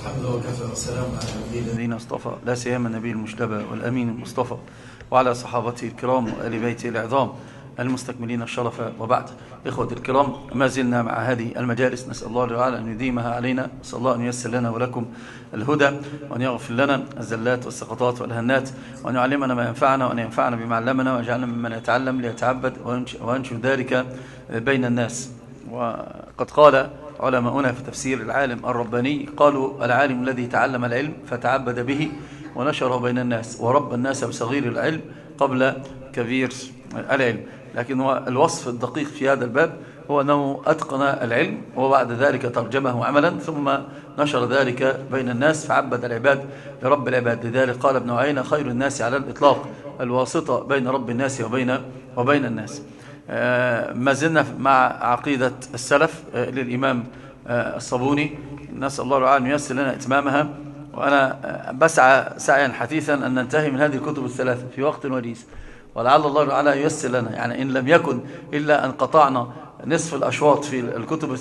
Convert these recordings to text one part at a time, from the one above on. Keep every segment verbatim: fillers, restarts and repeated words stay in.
الحمد لله وكفى والسلام على عباده الذين اصطفى، لا سيما النبي المجتبى والأمين المصطفى وعلى صحابته الكرام وآل بيته العظام المستكملين الشرف، وبعد. إخوة الكرام، ما زلنا مع هذه المجالس، نسأل الله تعالى أن يديمها علينا، نسأل الله أن ييسر لنا ولكم الهدى، وأن يغفر لنا الزلات والسقطات والهنات، وأن يعلمنا ما ينفعنا، وأن ينفعنا بما علمنا، ويجعلنا ممن يتعلم ليتعبد وينشر ذلك بين الناس. وقد قال علماؤنا في تفسير العالم الرباني، قالوا: العالم الذي تعلم العلم فتعبد به ونشره بين الناس، ورب الناس بصغير العلم قبل كبير العلم. لكن هو الوصف الدقيق في هذا الباب هو أنه أتقن العلم، وبعد ذلك ترجمه عملا، ثم نشر ذلك بين الناس فعبد العباد لرب العباد. لذلك قال ابن عيينة: خير الناس على الإطلاق الواسطة بين رب الناس وبين وبين الناس. ما زلنا مع عقيدة السلف للإمام الصابوني، نسأل الله تعالى أن ييسر لنا إتمامها. وأنا بسعى سعيا حثيثا أن ننتهي من هذه الكتب الثلاثة في وقت وجيز، ولعل الله تعالى ييسر لنا، يعني إن لم يكن إلا أن قطعنا نصف الأشواط في الكتب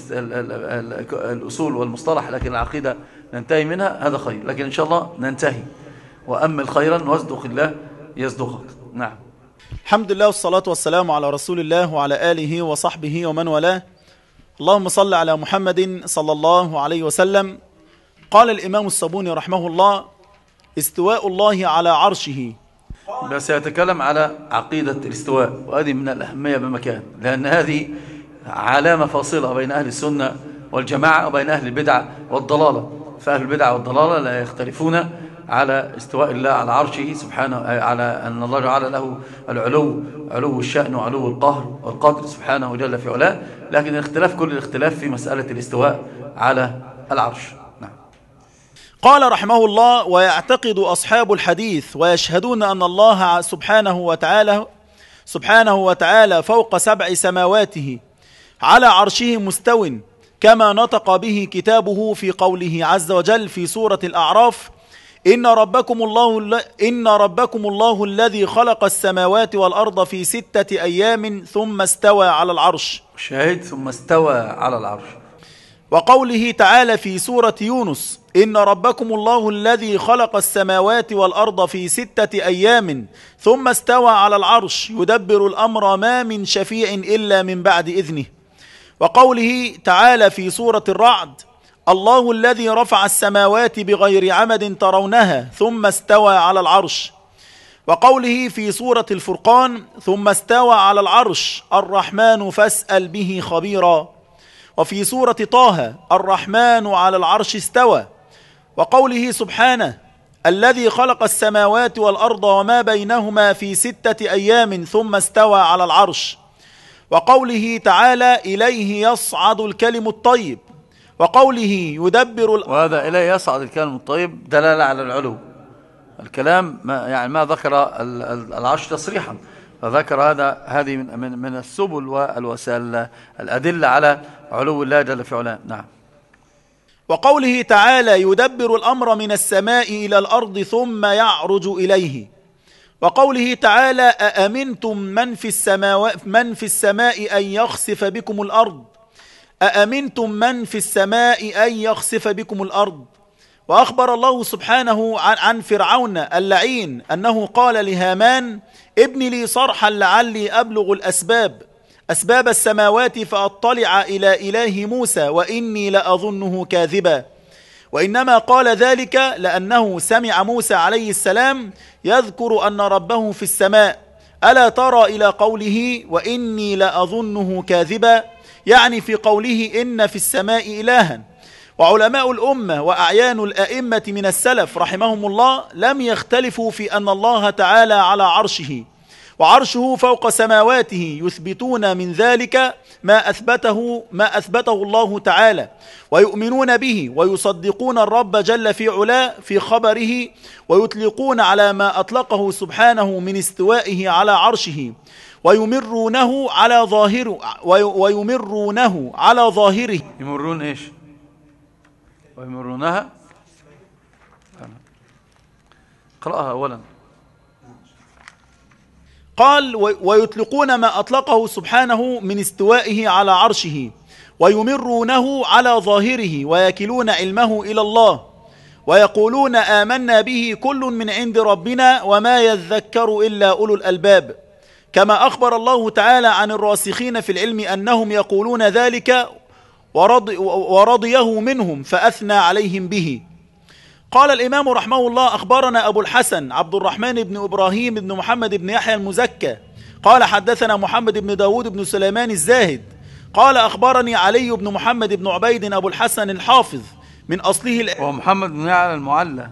الأصول والمصطلح، لكن العقيدة ننتهي منها، هذا خير. لكن إن شاء الله ننتهي، وأمل خيرا واصدق الله يصدقك. نعم. الحمد لله والصلاة والسلام على رسول الله وعلى آله وصحبه ومن والاه. اللهم صل على محمد صلى الله عليه وسلم. قال الإمام الصابوني رحمه الله: استواء الله على عرشه. بس يتكلم على عقيدة الاستواء، وهذه من الأهمية بمكان، لأن هذه علامة فاصلة بين أهل السنة والجماعة وبين أهل البدع والضلالة. فأهل البدع والضلالة لا يختلفون على استواء الله على عرشه سبحانه، على أن الله تعالى له العلو، علو الشأن وعلو القهر والقدر سبحانه جل في علاه، لكن الاختلاف كل الاختلاف في مسألة الاستواء على العرش. نعم. قال رحمه الله: ويعتقد أصحاب الحديث ويشهدون أن الله سبحانه وتعالى سبحانه وتعالى فوق سبع سماواته على عرشه مستو، كما نطق به كتابه في قوله عز وجل في سورة الأعراف: إن ربكم الله إن ربكم الله الذي خلق السماوات والأرض في ستة أيام ثم استوى على العرش. شاهد: ثم استوى على العرش. وقوله تعالى في سورة يونس: إن ربكم الله الذي خلق السماوات والأرض في ستة أيام ثم استوى على العرش يدبر الأمر ما من شفيع إلا من بعد إذنه. وقوله تعالى في سورة الرعد: الله الذي رفع السماوات بغير عمد ترونها ثم استوى على العرش. وقوله في سورة الفرقان: ثم استوى على العرش الرحمن فاسأل به خبيرا. وفي سورة طه: الرحمن على العرش استوى. وقوله سبحانه: الذي خلق السماوات والأرض وما بينهما في ستة أيام ثم استوى على العرش. وقوله تعالى: إليه يصعد الكلم الطيب. وقوله يدبر ال... وهذا إليه يصعد الكلم الطيب دلالة على العلو. الكلام ما يعني ما ذكر العرش تصريحا، فذكر هذا هذه من من من السبل والوسائل الأدلة على علو الله جل في علاه. نعم. وقوله تعالى: يدبر الأمر من السماء إلى الأرض ثم يعرج إليه. وقوله تعالى: أأمنتم من في السماء من في السماء أن يخسف بكم الأرض أأمنتم من في السماء أن يخسف بكم الأرض. وأخبر الله سبحانه عن, عن فرعون اللعين أنه قال لهامان: ابن لي صرحا لعلي أبلغ الأسباب أسباب السماوات فأطلع إلى إله موسى وإني لأظنه كاذبا. وإنما قال ذلك لأنه سمع موسى عليه السلام يذكر أن ربه في السماء. ألا ترى إلى قوله وإني لأظنه كاذبا، يعني في قوله إن في السماء إلها. وعلماء الأمة وأعيان الأئمة من السلف رحمهم الله لم يختلفوا في أن الله تعالى على عرشه، وعرشه فوق سماواته، يثبتون من ذلك ما أثبته ما أثبته الله تعالى، ويؤمنون به ويصدقون الرب جل في علاه في خبره، ويطلقون على ما أطلقه سبحانه من استوائه على عرشه، ويمرونه على ظاهره ويمرونه على ظاهره. يمرون ايش؟ ويمرونها. قرأها اولا. قال: ويطلقون ما أطلقه سبحانه من استوائه على عرشه، ويمرونه على ظاهره، ويكلون علمه إلى الله. ويقولون آمنا به كل من عند ربنا وما يذكر إلا أولو الألباب، كما أخبر الله تعالى عن الراسخين في العلم أنهم يقولون ذلك ورضي ورضيه منهم فأثنى عليهم به. قال الإمام رحمه الله: أخبرنا أبو الحسن عبد الرحمن بن إبراهيم بن محمد بن يحيى المزكى قال حدثنا محمد بن داود بن سليمان الزاهد قال أخبرني علي بن محمد بن عبيد أبو الحسن الحافظ من أصله ال... ومحمد بن يعلى المعلى.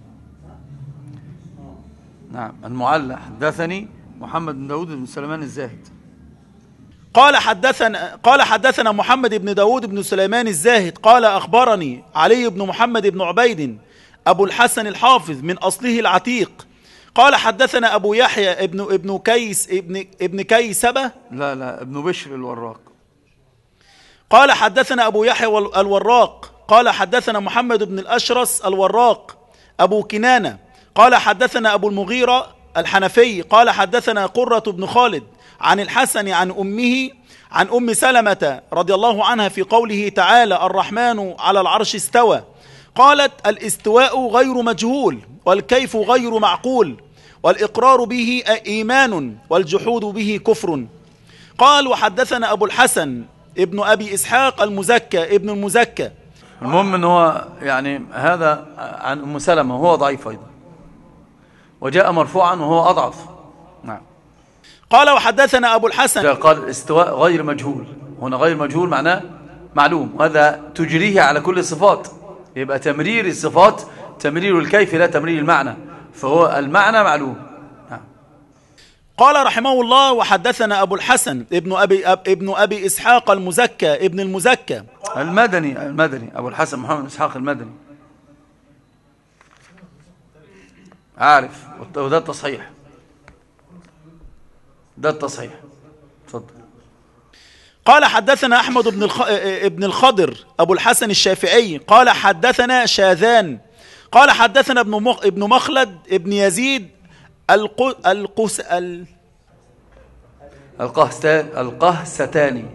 نعم المعلى. حدثني محمد بن داود بن سليمان الزاهد قال حدثنا قال حدثنا محمد بن داود بن سليمان الزاهد قال أخبرني علي بن محمد بن عبيد أبو الحسن الحافظ من أصله العتيق قال حدثنا أبو يحيى ابن ابن كيس ابن ابن كيسبة لا لا ابن بشر الوراق قال حدثنا أبو يحيى الوراق قال حدثنا محمد بن الأشرس الوراق أبو كنانة قال حدثنا أبو المغيرة الحنفي قال حدثنا قرة بن خالد عن الحسن عن أمه عن أم سلمة رضي الله عنها في قوله تعالى: الرحمن على العرش استوى، قالت: الاستواء غير مجهول، والكيف غير معقول، والإقرار به إيمان، والجحود به كفر. قال: وحدثنا أبو الحسن ابن أبي إسحاق المزكى ابن المزكى. المهم أنه هو يعني هذا عن أم سلمة وهو ضعيف أيضا، وجاء مرفوعا وهو أضعف. نعم. قال: وحدثنا أبو الحسن قال استواء غير مجهول، هنا غير مجهول معناه معلوم، وهذا تجريه على كل الصفات، يبقى تمرير الصفات تمرير الكيف لا تمرير المعنى، فهو المعنى معلوم. نعم. قال رحمه الله: وحدثنا أبو الحسن ابن أبي, أب ابن أبي إسحاق المزكى ابن المزكى المدني المدني أبو الحسن محمد بن إسحاق المدني، عارف، وده التصحيح، ده التصحيح. تفضل. قال حدثنا أحمد بن الخ... ابن الخضر أبو الحسن الشافعي قال حدثنا شاذان قال حدثنا ابن مخ... ابن مخلد ابن يزيد الق... القس ال... القهستان القهستاني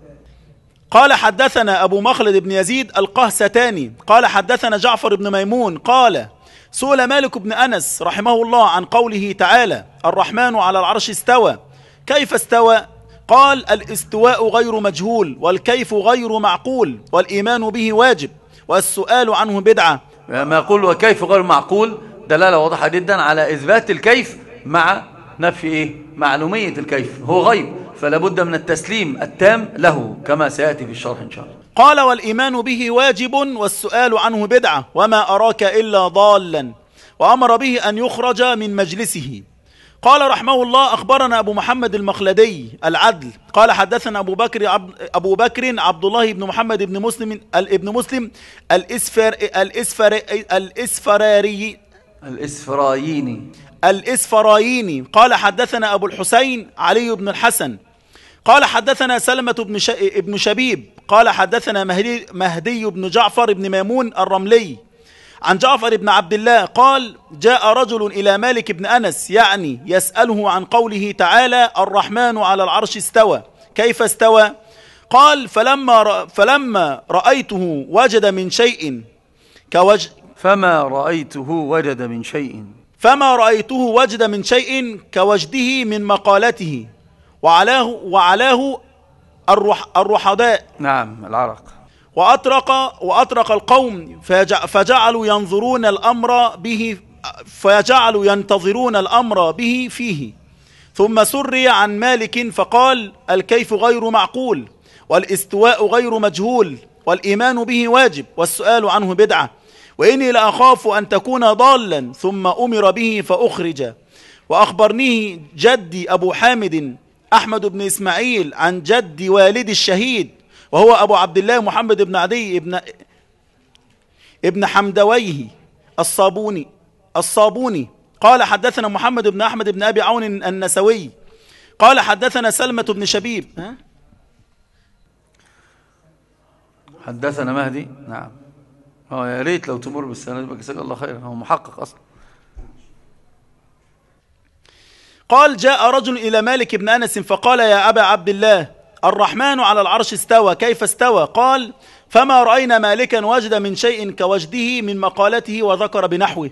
قال حدثنا أبو مخلد ابن يزيد القهستاني قال حدثنا جعفر بن ميمون قال: سئل مالك بن أنس رحمه الله عن قوله تعالى: الرحمن على العرش استوى، كيف استوى؟ قال: الاستواء غير مجهول، والكيف غير معقول، والإيمان به واجب، والسؤال عنه بدعة. ما يقول وكيف غير معقول دلالة واضحة جدا على إثبات الكيف مع نفي إيه؟ معلومية الكيف، هو غيب، فلا بد من التسليم التام له كما سيأتي في الشرح إن شاء الله. قال: والإيمان به واجب، والسؤال عنه بدعة، وما أراك إلا ضالا، وأمر به أن يخرج من مجلسه. قال رحمه الله: أخبرنا أبو محمد المخلدي العدل قال حدثنا أبو بكر عبد أبو بكر عبد الله بن محمد بن مسلم ابن مسلم الإسفر الإسفر الإسفراري الإسفرايني الإسفرايني قال حدثنا أبو الحسين علي بن الحسن قال حدثنا سلمة بن ش... ابن شبيب قال حدثنا مهدي... مهدي بن جعفر بن ميمون الرملي عن جعفر بن عبد الله قال: جاء رجل إلى مالك بن أنس يعني يسأله عن قوله تعالى: الرحمن على العرش استوى، كيف استوى؟ قال: فلما ر... فلما رأيته وجد من شيء كوج فما رأيته وجد من شيء فما رأيته وجد من شيء كوجده من مقالته وعلاه وعلاه الرح الرحداء. نعم العرق. وأطرق وأطرق القوم فجعلوا ينظرون الأمر به فجعلوا ينتظرون الأمر به فيه، ثم سري عن مالك فقال: الكيف غير معقول، والاستواء غير مجهول، والإيمان به واجب، والسؤال عنه بدعة، وإني لأخاف أن تكون ضالا. ثم أمر به فأخرج. وأخبرنيه جدي أبو حامد أحمد بن إسماعيل عن جد والد الشهيد وهو أبو عبد الله محمد بن عدي ابن ابن حمدويه الصابوني الصابوني قال حدثنا محمد بن أحمد بن أبي عون النسوي قال حدثنا سلمة بن شبيب ها؟ حدثنا مهدي. نعم. اه يا ريت لو تمر بالسنة، جزاك الله خيرا، هو محقق أصلا. قال: جاء رجل إلى مالك بن أنس فقال: يا أبا عبد الله، الرحمن على العرش استوى، كيف استوى؟ قال فما رأينا مالكا وجد من شيء كوجده من مقالته، وذكر بنحوه.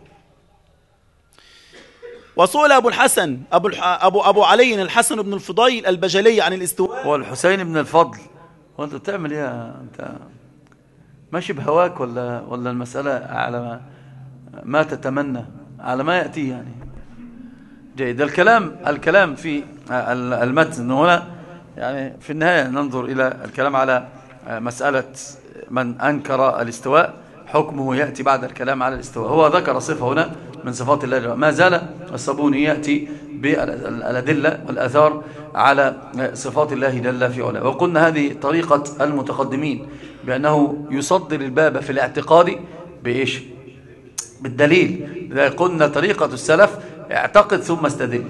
وسئل أبو الحسن أبو, أبو, أبو علي الحسن بن الفضيل البجلي عن الاستواء. والحسين بن الفضل، وانت بتعمل ايه؟ انت ماشي بهواك ولا ولا المسألة على ما, ما تتمنى، على ما يأتي يعني؟ جيد. الكلام الكلام في المتن هنا يعني في النهاية ننظر إلى الكلام على مسألة من أنكر الاستواء، حكمه يأتي بعد الكلام على الاستواء. هو ذكر صفة هنا من صفات الله، ما زال الصابوني يأتي بالأدلة والآثار على صفات الله جل في علاه. وقلنا هذه طريقة المتقدمين بأنه يصدر الباب في الاعتقاد بإيش؟ بالدليل. إذا قلنا طريقة السلف اعتقد ثم استدل،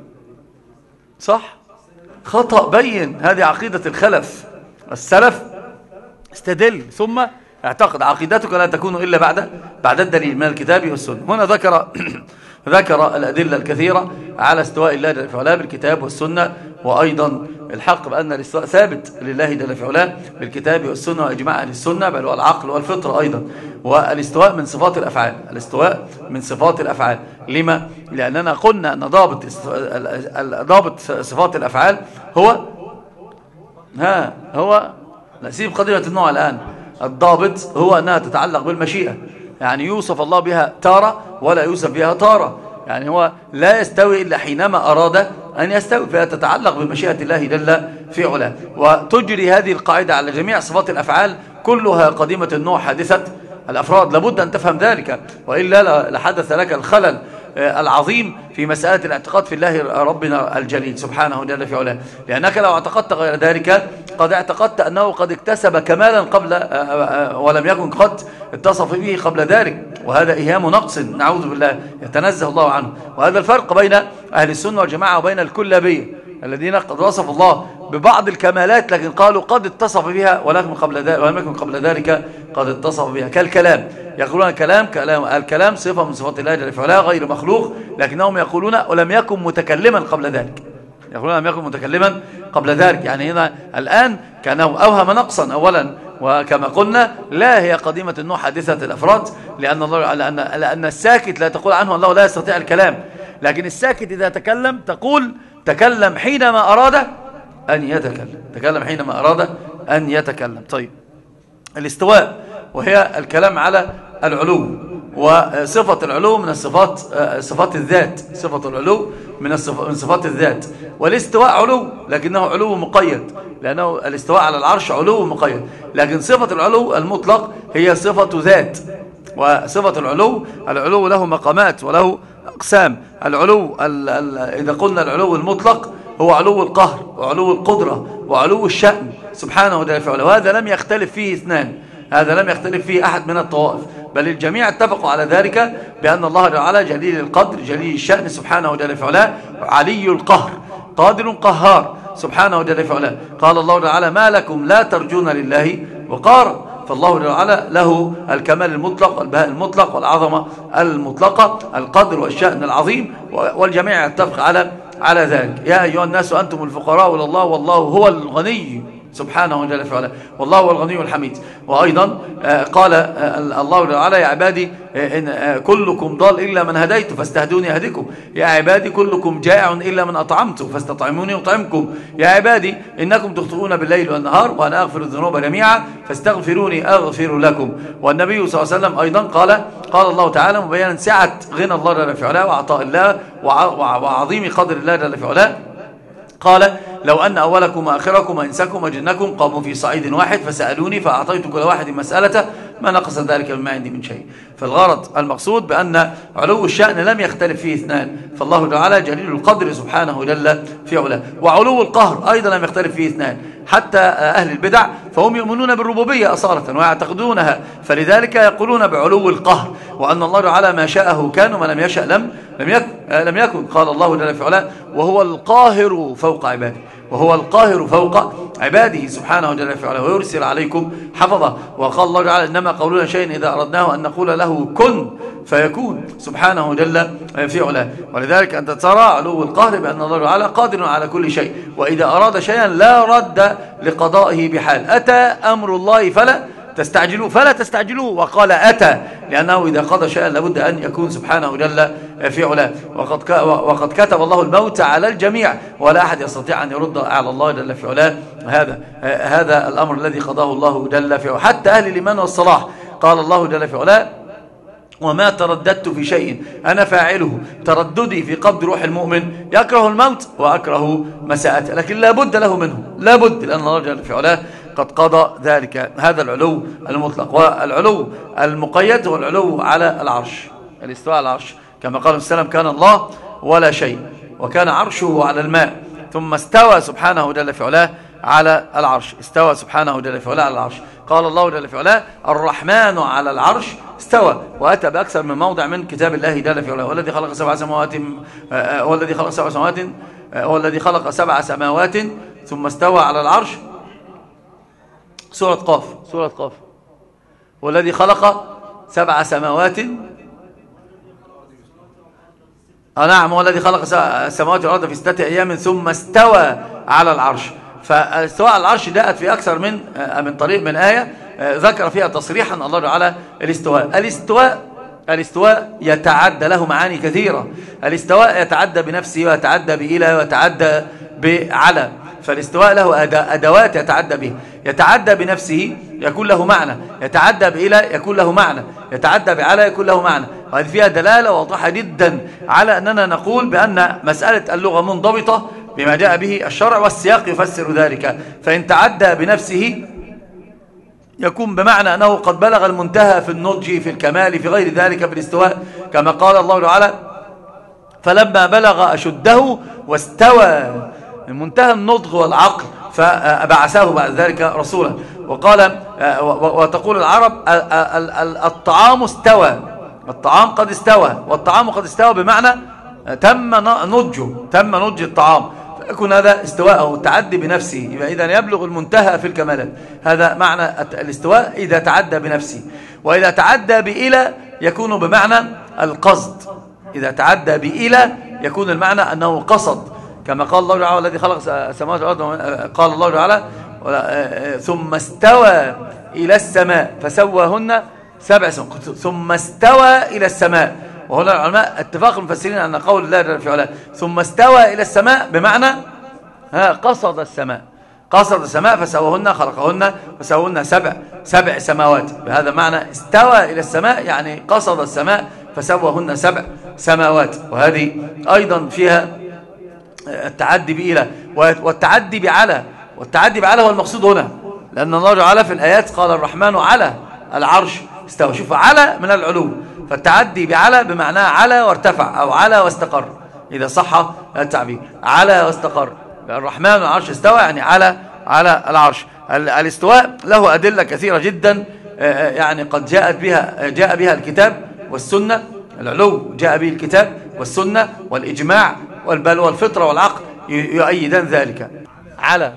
صح؟ خطأ بين، هذه عقيدة الخلف. السلف استدل ثم اعتقد، عقيدتك لا تكون إلا بعد بعد الدليل من الكتاب والسنة. هنا ذكر ذكر الأدلة الكثيرة على استواء الله جل في علاه بالكتاب والسنة، وأيضا الحق بأن الاستواء ثابت لله جل في علاه بالكتاب والسنة وإجماع أهل السنة، بل والعقل والفطرة أيضا. والاستواء من صفات الأفعال، الاستواء من صفات الأفعال. لما؟ لأننا قلنا أن ضابط ضابط صفات الأفعال هو ها هو نسيب قضية النوع الآن. الضابط هو أنها تتعلق بالمشيئة، يعني يوصف الله بها تارة ولا يوصف بها تارة، يعني هو لا يستوي إلا حينما أراد أن يستوي، فهي تتعلق بمشيئة الله جل في علاه. وتجري هذه القاعدة على جميع صفات الأفعال، كلها قديمة النوع حادثة الأفراد. لابد أن تفهم ذلك، وإلا لحدث لك الخلل العظيم في مسألة الاعتقاد في الله ربنا الجليل سبحانه جل في علاه. لأنك لو اعتقدت غير ذلك قد اعتقدت أنه قد اكتسب كمالا قبل ولم يكن قد اتصف به قبل ذلك، وهذا إيهام نقص نعوذ بالله يتنزه الله عنه. وهذا الفرق بين أهل السنة والجماعة وبين الكلابية الذين قد وصفوا الله ببعض الكمالات لكن قالوا قد اتصف بها ولم قبل ذلك ولم يكن قبل ذلك قد اتصف بها، كالكلام. يقولون الكلام كلام الكلام صفة من صفات الله جل في علاه غير مخلوق، لكنهم يقولون ولم يكن متكلما قبل ذلك، يقولون لم يكن متكلما قبل ذلك. يعني هنا الآن كانه أوهم نقصا أولا، وكما قلنا لا هي قديمة النوع حادثة الأفراد، لأن الله لأن لأن الساكت لا تقول عنه الله لا يستطيع الكلام، لكن الساكت إذا تكلم تقول تكلم حينما أراد أن يتكلم، تكلم حينما أراد أن يتكلم. طيب، الاستواء وهي الكلام على العلو، وصفة العلو من الصفات صفات الذات، صفة العلو من من صفات الذات. والاستواء علو لكنه علو مقيد، لأنه الاستواء على العرش علو مقيد، لكن صفة العلو المطلق هي صفة ذات. وصفة العلو، العلو له مقامات وله أقسام. العلو ال ال إذا قلنا العلو المطلق هو علو القهر وعلو القدرة وعلو الشأن سبحانه وتعالى، وهذا لم يختلف فيه اثنان، هذا لم يختلف فيه أحد من الطوائف، بل الجميع اتفقوا على ذلك بأن الله تعالى جليل القدر جليل الشأن سبحانه وتعالى، علي القهر قادر قهار سبحانه وتعالى. قال الله تعالى ما لكم لا ترجون لله وقارا، فالله تعالى له الكمال المطلق والبهاء المطلق والعظمة المطلقة، القدر والشأن العظيم، والجميع يتفق على على ذلك. يا أيها الناس أنتم الفقراء إلى الله والله هو الغني سبحانه وتعالى، والله هو الغني الحميد. وأيضا قال الله تعالى يا عبادي إن كلكم ضال إلا من هديت فاستهدوني أهدكم، يا عبادي كلكم جائع إلا من أطعمت فاستطعموني أطعمكم، يا عبادي إنكم تخطئون بالليل والنهار وأنا أغفر الذنوب جميعا فاستغفروني أغفر لكم. والنبي صلى الله عليه وسلم أيضا قال قال الله تعالى مبينا سعة غنى الله جل في علاه وعطاء الله وعظيم قدر الله جل في علاه، قال لو أن أولكم وآخركم وإنسكم وجنكم قاموا في صعيد واحد فسألوني فأعطيت كل واحد مسألته ما نقص ذلك مما عندي من شيء. فالغرض المقصود بأن علو الشأن لم يختلف فيه اثنان، فالله تعالى جليل القدر سبحانه جل في علاه. وعلو القهر أيضا لم يختلف فيه اثنان، حتى أهل البدع فهم يؤمنون بالربوبية أصالة ويعتقدونها، فلذلك يقولون بعلو القهر، وأن الله تعالى ما شاءه كان وما لم يشأ لم لم يكن, لم يكن. قال الله جل في علاه وهو القاهر فوق عباده، وهو القاهر فوق عباده سبحانه جل في علاه، ويرسل عليكم حفظه. وقال الله تعالى إنما قولنا شيء إذا أردناه أن نقول له كن فيكون سبحانه جل في علاه. ولذلك أنت ترى علو القهر بأن الله تعالى قادر على كل شيء، وإذا أراد شيئا لا رد لقضائه بحال. أتى أمر الله فلا تستعجلوه فلا تستعجلوه، وقال أتى لأنه إذا قضى شيئا لابد أن يكون سبحانه جل في علاه. وقد وقد كتب الله الموت على الجميع، ولا أحد يستطيع أن يرد على الله جل في علاه هذا هذا الأمر الذي قضاه الله جل في علاه. حتى أهل الإيمان والصلاح قال الله جل في علاه: وما ترددت في شيء أنا فاعله، ترددي في قبض روح المؤمن يكره الموت وأكره مساءته، لكن لا بد له منه، لا بد، لأن الله جل في علاه قد قضى ذلك. هذا العلو المطلق. والعلو المقيد هو العلو على العرش، الاستواء على العرش، كما قال السلام: كان الله ولا شيء، وكان عرشه على الماء، ثم استوى سبحانه جل في علاه على العرش. استوى سبحانه جل في علاه على العرش. قال الله جل في علاه: الرحمن على العرش استوى. وأتى بأكثر من موضع من كتاب الله جل في علاه: والذي خلق سبع سماوات والذي خلق سبع سماوات والذي خلق سبع سماوات ثم استوى على العرش. سورة قاف سورة قاف والذي خلق سبع سماوات آه نعم والذي خلق السماوات والأرض في ستة أيام ثم استوى على العرش. فاستواء على العرش جاءت في أكثر من من طريق من آية ذكر فيها تصريحا الله على الاستواء. الاستواء الاستواء يتعدى له معاني كثيرة. الاستواء يتعدى بنفسه، ويتعدى بإله، ويتعدى بعلى. فالاستواء له أدوات يتعدى به. يتعدى بنفسه يكون له معنى، يتعدى بإله يكون له معنى، يتعدى بعلى يكون له معنى. وهذه فيها دلالة واضحة جدا على أننا نقول بأن مسألة اللغة منضبطة بما جاء به الشرع، والسياق يفسر ذلك. فإن تعدى بنفسه يكون بمعنى أنه قد بلغ المنتهى في النضج، في الكمال، في غير ذلك في الاستواء، كما قال الله تعالى: فلما بلغ أشده واستوى، منتهى النضج والعقل، فبعثه بعد ذلك رسولا. وقال وتقول العرب: الطعام استوى، الطعام قد استوى، والطعام قد استوى بمعنى تم نضجه، تم نضج الطعام، فيكون هذا استواء أو التعدي بنفسه. يبقى إذا يبلغ المنتهى في الكمالات، هذا معنى الاستواء إذا تعدى بنفسه. وإذا تعدى بإلى يكون بمعنى القصد. إذا تعدى بإلى يكون المعنى أنه قصد، كما قال الله تعالى: الذي خلق السماوات والأرض. قال الله تعالى: ثم استوى إلى السماء فسواهن سبع سماوات، ثم استوى إلى السماء. وهنا العلماء اتفاق المفسرين أن قول الله جل في علاه ثم استوى إلى السماء بمعنى ها قصد السماء، قصد السماء فسواهن، خلقهن فسواهن سبع سبع سماوات. بهذا معنى استوى إلى السماء، يعني قصد السماء فسواهن سبع سماوات. وهذه أيضا فيها التعدي بإله والتعدي بعلى. والتعدي بعلى هو المقصود هنا، لأن الله تعالى في الآيات قال: الرحمن على العرش استوى. شوف، على من العلو، فالتعدي بعلى بمعنى على وارتفع، أو على واستقر، إذا صح التعبير، على واستقر. الرحمن على العرش استوى يعني على على العرش. الاستواء له أدلة كثيرة جدا، يعني قد جاءت بها جاء بها الكتاب والسنة. العلو جاء به الكتاب والسنة والإجماع والبل والفطرة والعقل يؤيدان ذلك. على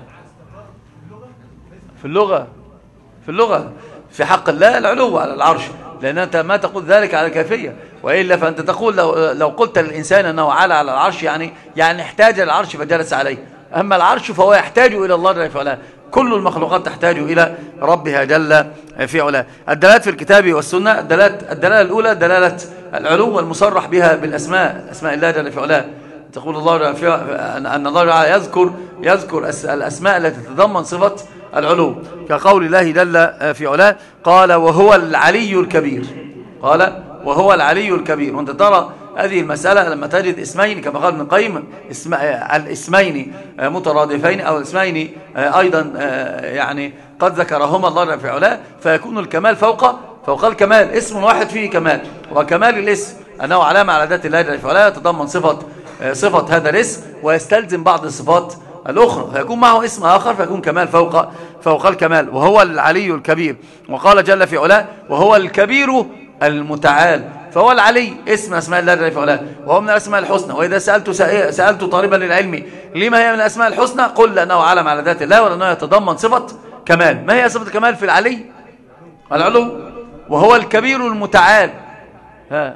في اللغة في اللغة في حق الله العلو على العرش، لأن أنت ما تقول ذلك على الكيفية، وإلا فأنت تقول لو, لو قلت للإنسان أنه على على العرش يعني يعني احتاج العرش فجلس عليه. أما العرش فهو يحتاج إلى الله جل في علاه. كل المخلوقات تحتاج إلى ربها جل في علاه. الدلالات في الكتاب والسنة، الدلالات الدلالة الأولى دلالة العلو المصرح بها بالأسماء، أسماء الله جل في علاه. تقول الله في أن الله تعالى يذكر يذكر الأسماء التي تتضمن صفة العلو، كقول الله جل في علاه: قال وهو العلي الكبير. قال وهو العلي الكبير. وانت ترى هذه المسألة لما تجد اسمين كما قال ابن القيم، اسم الاسمين مترادفين أو الاسمين أيضا يعني قد ذكرهما الله في علاه، فيكون الكمال فوق فوق الكمال. اسم واحد فيه كمال، وكمال الاسم أنه علامة على ذات الله في علاه، يتضمن صفة صفة هذا الاسم ويستلزم بعض الصفات الأخرى، فيكون معه اسم آخر فيكون كمال فوق فوق الكمال. وهو العلي الكبير. وقال جل في علاه: وهو الكبير المتعال. فهو العلي اسم أسماء الله جل في علاه، وهو من الأسماء الحسنى. وإذا سألت سألت طالبا للعلم لما هي من الأسماء الحسنى، قل لأنه علم على ذات الله، ولأنه يتضمن صفة كمال. ما هي صفة الكمال في العلي؟ العلو. وهو الكبير المتعال. ها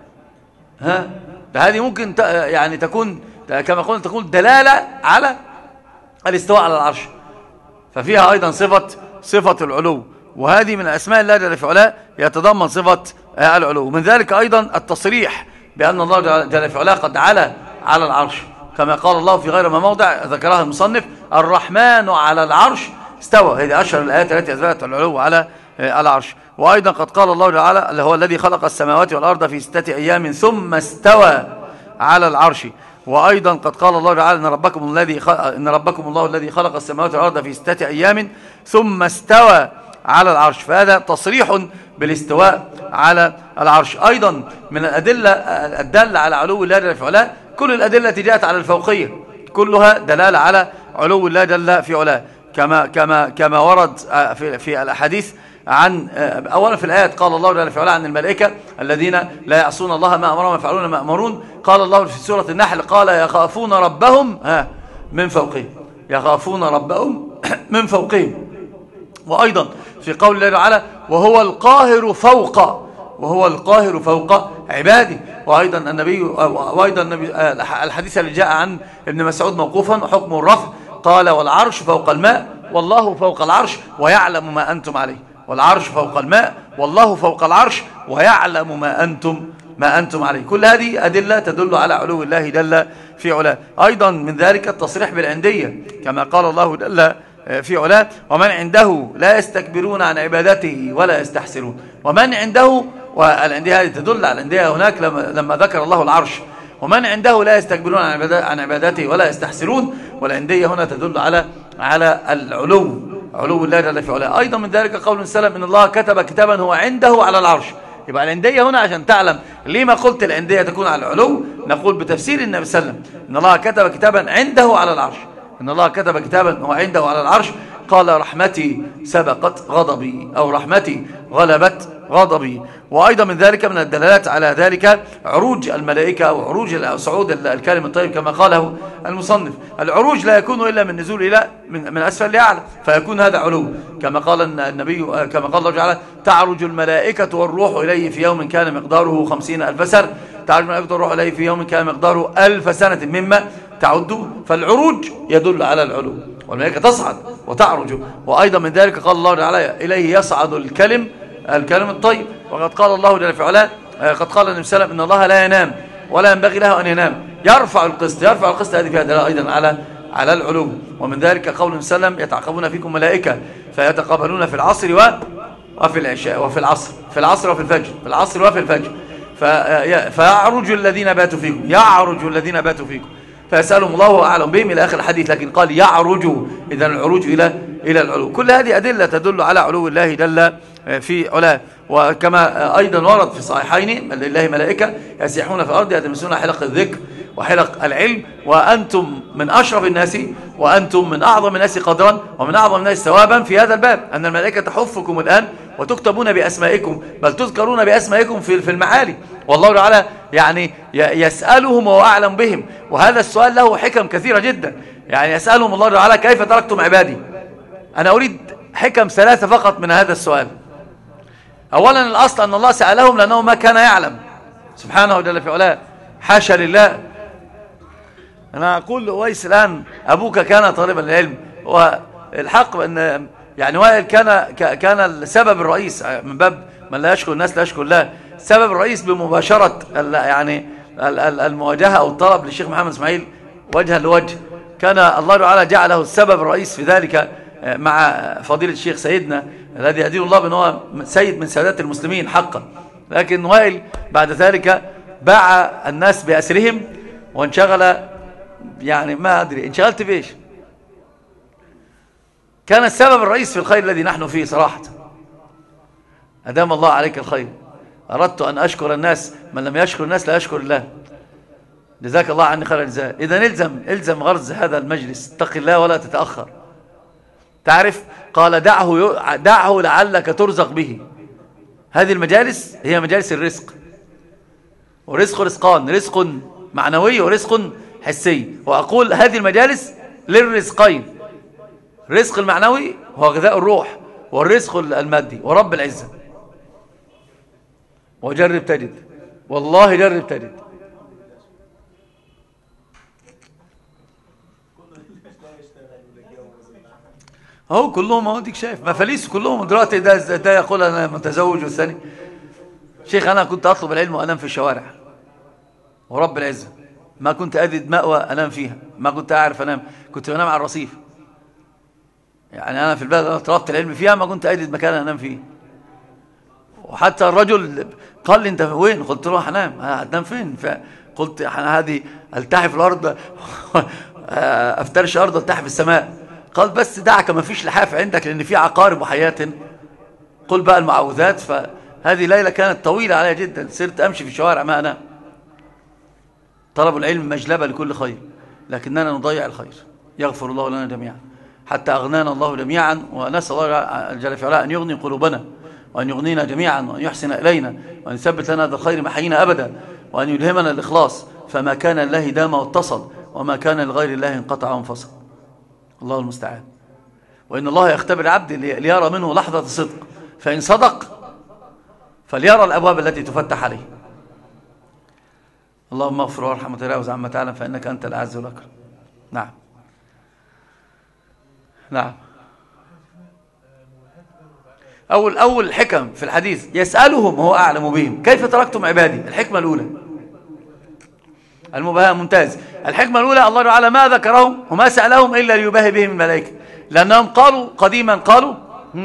ها ده هذه ممكن يعني تكون كما قلنا تكون دلالة على الاستواء على العرش، ففيها أيضا صفة صفة العلو، وهذه من أسماء الله جل في علاه يتضمن صفة العلو. من ذلك أيضا التصريح بأن الله جل في علاه قد علا على العرش، كما قال الله في غير ما موضع ذكرها المصنف: الرحمن على العرش استوى. هذه أشهر الآيات التي أثبتت العلو على العرش. وأيضا قد قال الله تعالى: اللي هو الذي خلق السماوات والأرض في ستة أيام ثم استوى على العرش. وأيضا قد قال الله تعالى: إن ربكم الذي إن ربكم الله الذي خلق السماوات والأرض في ستة أيام ثم استوى على العرش. فهذا تصريح بالاستواء على العرش. أيضا من الأدلة الدالة على علو الله جل في علاه كل الأدلة التي جاءت على الفوقية كلها دلالة على علو الله جل في علاه، كما كما كما ورد في في الأحاديث عن أولا في الآيات قال الله جل في علاه عن الملائكة الذين لا يعصون الله ما أمرهم ويفعلون ما يأمرون. قال الله في سورة النحل: قال يخافون ربهم ها من فوقهم، يخافون ربهم من فوقهم. وأيضا في قول الله تعالى: وهو القاهر فوق وهو القاهر فوق عباده. وأيضا النبي وأيضا النبي الحديث اللي جاء عن ابن مسعود موقوفا وحكمه الرفع قال: والعرش فوق الماء والله فوق العرش ويعلم ما أنتم عليه. والعرش فوق الماء والله فوق العرش ويعلم ما أنتم ما أنتم عليه. كل هذه أدلة تدل على علو الله جل في علاه. أيضا من ذلك التصريح بالعندية، كما قال الله جل في علاه: ومن عنده لا يستكبرون عن عبادته ولا يستحسرون. ومن عنده، والعندية هذه تدل على العندية هناك لما, لما ذكر الله العرش: ومن عنده لا يستكبرون عن عبادته ولا يستحسرون. والعندية هنا تدل على على العلو، علو الله جل في علاه. أيضا من ذلك قول السلام: إن الله كتب كتابا هو عنده على العرش. يبقى العندية هنا عشان تعلم ليه ما قلت العندية تكون على العلو، نقول بتفسير النبي صلى الله عليه وسلم: إن الله كتب كتابا عنده على العرش. إن الله كتب كتابا هو عنده على العرش. قال: رحمتي سبقت غضبي، أو رحمتي غلبت غضبي. وأيضا من ذلك من الدلالات على ذلك عروج الملائكة أو عروج أو صعود الكلم الطيب، كما قاله المصنف: العروج لا يكون إلا من نزول إلى من, من أسفل لأعلى، فيكون هذا علو، كما قال النبي كما قال الله تعالى: تعرج الملائكة والروح إليه في يوم كان مقداره خمسين ألف سنة. تعرج الملائكة والروح إليه في يوم كان مقداره ألف سنة مما تعدون. فالعروج يدل على العلو، والملائكة تصعد وتعرج. وأيضا من ذلك قال الله تعالى: إليه يصعد الكلم الكلم الطيب. وقد قال الله جل في علاه: قد قال النبي صلى الله عليه وسلم: إن الله لا ينام ولا ينبغي له أن ينام، يرفع القسط يرفع القسط. هذه فيها دلالة أيضا على على العلو. ومن ذلك قول النبي صلى الله عليه وسلم: يتعقبون فيكم ملائكة فيتقابلون في العصر وفي العشاء وفي العصر في العصر وفي الفجر في العصر وفي الفجر فيعرج الذين باتوا فيكم يعرج الذين باتوا فيكم فيسألهم الله أعلم بهم إلى آخر الحديث. لكن قال يعرج، إذن العروج إلى إلى العلو. كل هذه أدلة تدل على علو الله جل في علاه. وكما أيضا ورد في الصحيحين: لله ملائكة يسيحون في الأرض يلتمسون حلق الذكر وحلق العلم، وأنتم من أشرف الناس وأنتم من أعظم الناس قدرا ومن أعظم الناس ثوابا في هذا الباب، أن الملائكة تحفكم الآن وتكتبون بأسمائكم، بل تذكرون بأسمائكم في في المعالي، والله تعالى يعني يسألهم وهو أعلم بهم. وهذا السؤال له حكم كثيرة جدا. يعني يسألهم الله تعالى: كيف تركتم عبادي؟ أنا أريد حكم ثلاثة فقط من هذا السؤال. أولا، الأصل أن الله سألهم لأنه ما كان يعلم سبحانه جل في علاه، حاشا لله. أنا أقول لأويس الآن: أبوك كان طالبا للعلم، والحق أن يعني وائل كان كان السبب الرئيس، من باب من لا يشكر الناس لا يشكر الله، السبب الرئيس بمباشرة يعني المواجهة أو الطلب للشيخ محمد إسماعيل وجها لوجه. كان الله تعالى جعله السبب الرئيس في ذلك مع فضيلة الشيخ سيدنا الذي يدين الله بأنه سيد من سادات المسلمين حقا. لكن وائل بعد ذلك باع الناس بأسرهم وانشغل، يعني ما أدري انشغلت بإيش. كان السبب الرئيس في الخير الذي نحن فيه صراحة. أدام الله عليك الخير. أردت أن أشكر الناس، من لم يشكر الناس لا يشكر الله. جزاك الله عني خير الجزاء. إذا الزم الزم غرز هذا المجلس، اتق الله ولا تتأخر. تعرف قال: دعه دعه لعلك ترزق به. هذه المجالس هي مجالس الرزق، ورزق رزقان: رزق معنوي ورزق حسي. وأقول هذه المجالس للرزقين: الرزق المعنوي هو غذاء الروح، والرزق المادي ورب العزة. وجرب تجد. والله جرب تجد. اهو كلهم اهو ديك شايف مفاليس كلهم دلوقتي. ده ده يقول انا متزوج والثاني. شيخ انا كنت اطلب العلم وانام في الشوارع ورب العزه ما كنت اجد مأوى انام فيها، ما كنت اعرف انام، كنت بنام على الرصيف. يعني انا في البلد انا طلبت العلم فيها ما كنت اجد مكان انام فيه. وحتى الرجل قال لي انت وين؟ قلت له هنام. هتنام فين؟ فقلت هذه التحف الارض افترش ارض التحف السماء. قال بس دعك ما فيش لحاف عندك لان في عقارب وحياة. قل بقى المعوذات. فهذه ليلة كانت طويلة عليها جدا، صرت امشي في الشوارع ما انام. طلب العلم مجلبة لكل خير لكننا نضيع الخير. يغفر الله لنا جميعا حتى اغنانا الله جميعا، ونسأل الله جل في علاه ان يغني قلوبنا وأن يغنينا جميعا وأن يحسن إلينا وأن يثبت لنا هذا الخير ما حيينا أبدا، وأن يلهمنا الإخلاص. فما كان لله دام واتصل وما كان لغير الله انقطع وانفصل. الله المستعان. وإن الله يختبر العبد ليرى منه لحظة صدق، فإن صدق فليرى الأبواب التي تفتح عليه. اللهم اغفر وارحم وتجاوز عما تعلم فإنك أنت الأعز والأكرم. نعم نعم. أول أول حكم في الحديث يسألهم وهو أعلم بهم كيف تركتم عبادي. الحكمة الأولى المباهاة. ممتاز. الحكمة الأولى الله تعالى ما ذكرهم وما سألهم إلا ليباهي بهم الملائكة، لأنهم قالوا قديما قالوا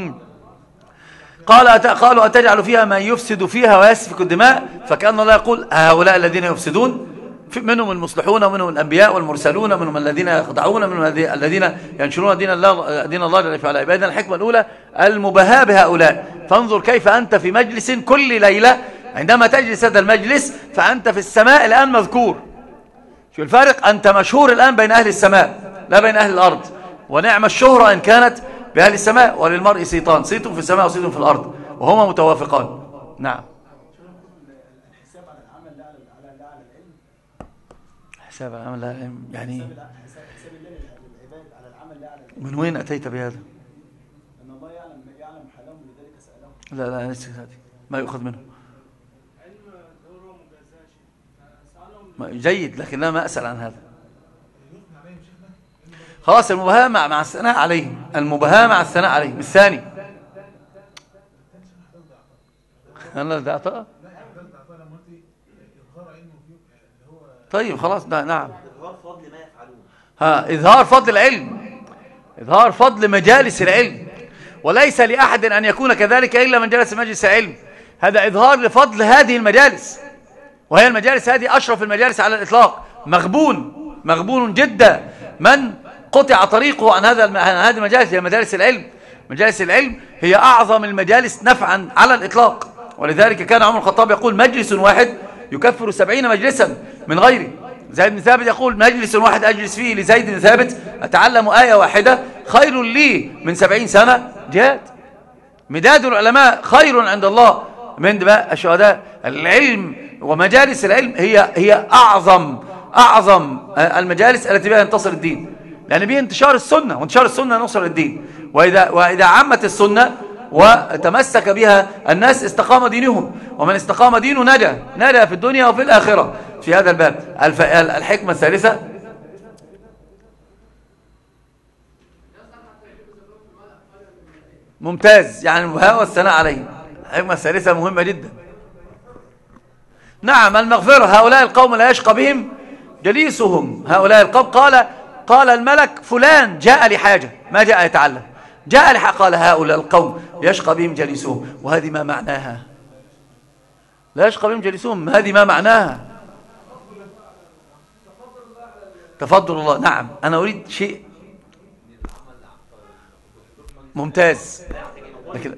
قال أت... قالوا أتجعل فيها من يفسد فيها ويسفك الدماء، فكأن الله يقول هؤلاء الذين يفسدون منهم المصلحون ومنهم الأنبياء والمرسلون ومنهم الذين يخدعون ومنهم الذين ينشرون دين الله دين الله جل وعلا. إذن الحكمة الأولى المباهاة بهؤلاء. فانظر كيف أنت في مجلس كل ليلة عندما تجلس هذا المجلس فأنت في السماء الآن مذكور. شو الفارق؟ أنت مشهور الآن بين أهل السماء لا بين أهل الأرض. ونعم الشهرة إن كانت بأهل السماء. وللمرء صيتان، صيت في السماء وصيت في الأرض وهما متوافقان. نعم. حساب على العمل لا العلم يعني من وين أتيت بهذا؟ أن الله يعلم يعلم حالهم لذلك سألهم. لا لا ليس هذه ما يؤخذ منه. جيد لكن لا ما أسأل عن هذا. خلاص المباهاة مع مع الثناء عليهم. المباهاة مع الثناء عليهم. الثاني أنا ده عطاء. طيب خلاص ده نعم. إظهار فضل ما يفعلون. ها إظهار فضل العلم، إظهار فضل مجالس العلم. وليس لأحد أن يكون كذلك إلا من جلس مجلس العلم. هذا إظهار لفضل هذه المجالس، وهي المجالس هذه أشرف المجالس على الإطلاق. مغبون مغبون جدا من قطع طريقه عن هذا عن هذه المجالس. هي مجالس العلم. مجالس العلم هي أعظم المجالس نفعا على الإطلاق. ولذلك كان عمر الخطاب يقول مجلس واحد يكفر سبعين مجلسا من غيره. زيد بن ثابت يقول مجلس واحد أجلس فيه لزيد بن ثابت أتعلم آية واحدة خير لي من سبعين سنة جهاد. مداد العلماء خير عند الله من دماء الشهداء. العلم ومجالس العلم هي هي أعظم أعظم المجالس التي بها ينتصر الدين، لأن بها انتشار السنة، وانتشار السنة نصر الدين. وإذا, وإذا عمت السنة وتمسك بها الناس استقام دينهم، ومن استقام دينه نجا نجا في الدنيا وفي الآخرة. في هذا الباب الحكمة الثالثة ممتاز، يعني المباهاة والثناء عليه. الحكمة الثالثة مهمة جدا. نعم المغفرة. هؤلاء القوم لا يشقى بهم جليسهم. هؤلاء القوم قال قال الملك فلان جاء لحاجة ما جاء يتعلم، جاء لحاجة. قال هؤلاء القوم يشقى بهم جليسهم. وهذه ما معناها لا يشقى بهم جليسهم. هذه ما معناها تفضل الله. نعم أنا أريد شيء ممتاز لكن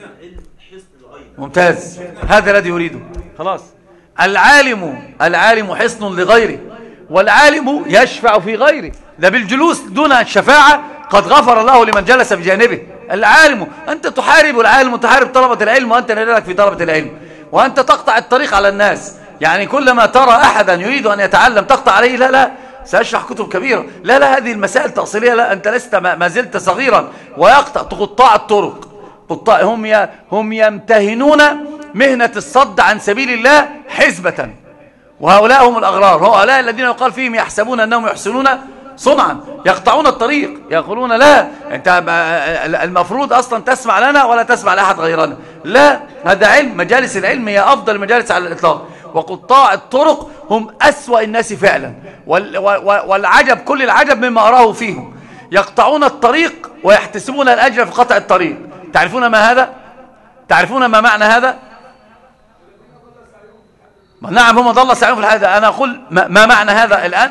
ممتاز. هذا الذي يريده. خلاص العالم العالم حصن لغيره، والعالم يشفع في غيره. ده بالجلوس دون الشفاعة قد غفر الله لمن جلس بجانبه. العالم أنت تحارب العالم وتحارب طلبة العلم وأنت نادرك في طلبة العلم، وأنت تقطع الطريق على الناس. يعني كلما ترى أحدا يريد أن يتعلم تقطع عليه. لا لا سأشرح كتب كبيرة. لا لا هذه المسائل تأصيلية. لا أنت لست ما زلت صغيرا. ويقطع قطاع الطرق. قطاع هم هم يمتهنون مهنة الصد عن سبيل الله حزبة، وهؤلاء هم الأغرار، هؤلاء الذين يقال فيهم يحسبون أنهم يحسنون صنعا، يقطعون الطريق، يقولون لا أنت المفروض أصلا تسمع لنا ولا تسمع لأحد غيرنا. لا، هذا علم، مجالس العلم هي أفضل المجالس على الإطلاق، وقطاع الطرق هم أسوأ الناس فعلا، والعجب كل العجب مما أراه فيهم، يقطعون الطريق ويحتسبون الأجر في قطع الطريق. تعرفون ما هذا؟ تعرفون ما معنى هذا؟ نعم، هم ضل سعيهم في الحياة. أنا أقول ما معنى هذا الآن؟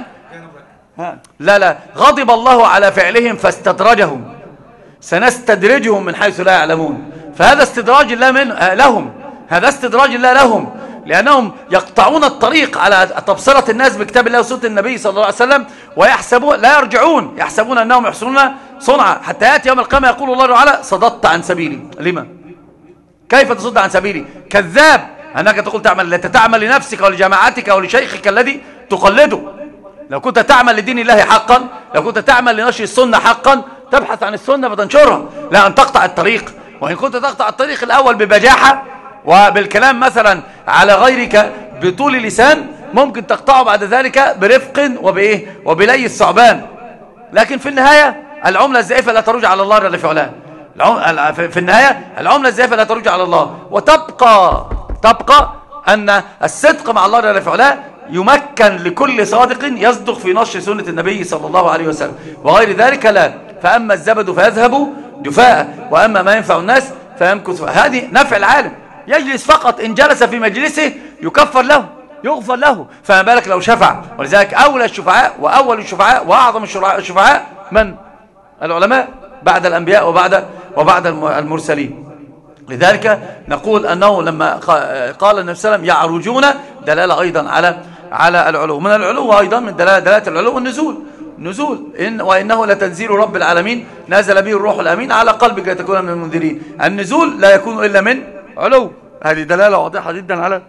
لا لا، غضب الله على فعلهم فاستدرجهم، سنستدرجهم من حيث لا يعلمون. فهذا استدراج الله من لهم، هذا استدراج الله لهم، لأنهم يقطعون الطريق على تبصرة الناس بكتاب الله وسنة النبي صلى الله عليه وسلم، ويحسبون لا يرجعون، يحسبون أنهم يحسنون صنعا، حتى يأتي يوم القيامة يقول الله تعالى صددت عن سبيلي. لما؟ كيف تصد عن سبيلي؟ كذاب، أنك تقول تعمل، لا تعمل لنفسك ولجماعتك ولشيخك الذي تقلده. لو كنت تعمل لدين الله حقا، لو كنت تعمل لنشر السنة حقا، تبحث عن السنة فتنشرها، لا أن تقطع الطريق. وإن كنت تقطع الطريق الأول ببجاحة وبالكلام مثلا على غيرك بطول لسان، ممكن تقطعه بعد ذلك برفق وبإيه وبلي الثعبان. لكن في النهاية العملة الزائفة لا ترجع على الله جل في علاه. في النهاية العملة الزائفة لا ترجع على الله، وتبقى تبقى أن الصدق مع الله جل في علاه يمكن لكل صادق يصدق في نشر سنة النبي صلى الله عليه وسلم، وغير ذلك لا. فأما الزبد فيذهب جفاء، وأما ما ينفع الناس فيمكث. هذه نفع العالم، يجلس فقط، إن جلس في مجلسه يكفر له، يغفر له، فما بالك لو شفع. ولذلك أولى الشفعاء وأول الشفعاء وأعظم الشفعاء من؟ العلماء، بعد الأنبياء وبعد وبعد المرسلين. لذلك نقول أنه لما قال النبي صلى الله عليه وسلم يعرجون، دلالة أيضا على على العلو. من العلو أيضا من دلالات العلو النزول، نزول إن وإنه لتنزيل رب العالمين نزل به الروح الأمين على قلبك لتكون من المنذرين. النزول لا يكون إلا من علو، هذه دلالة واضحة جدا على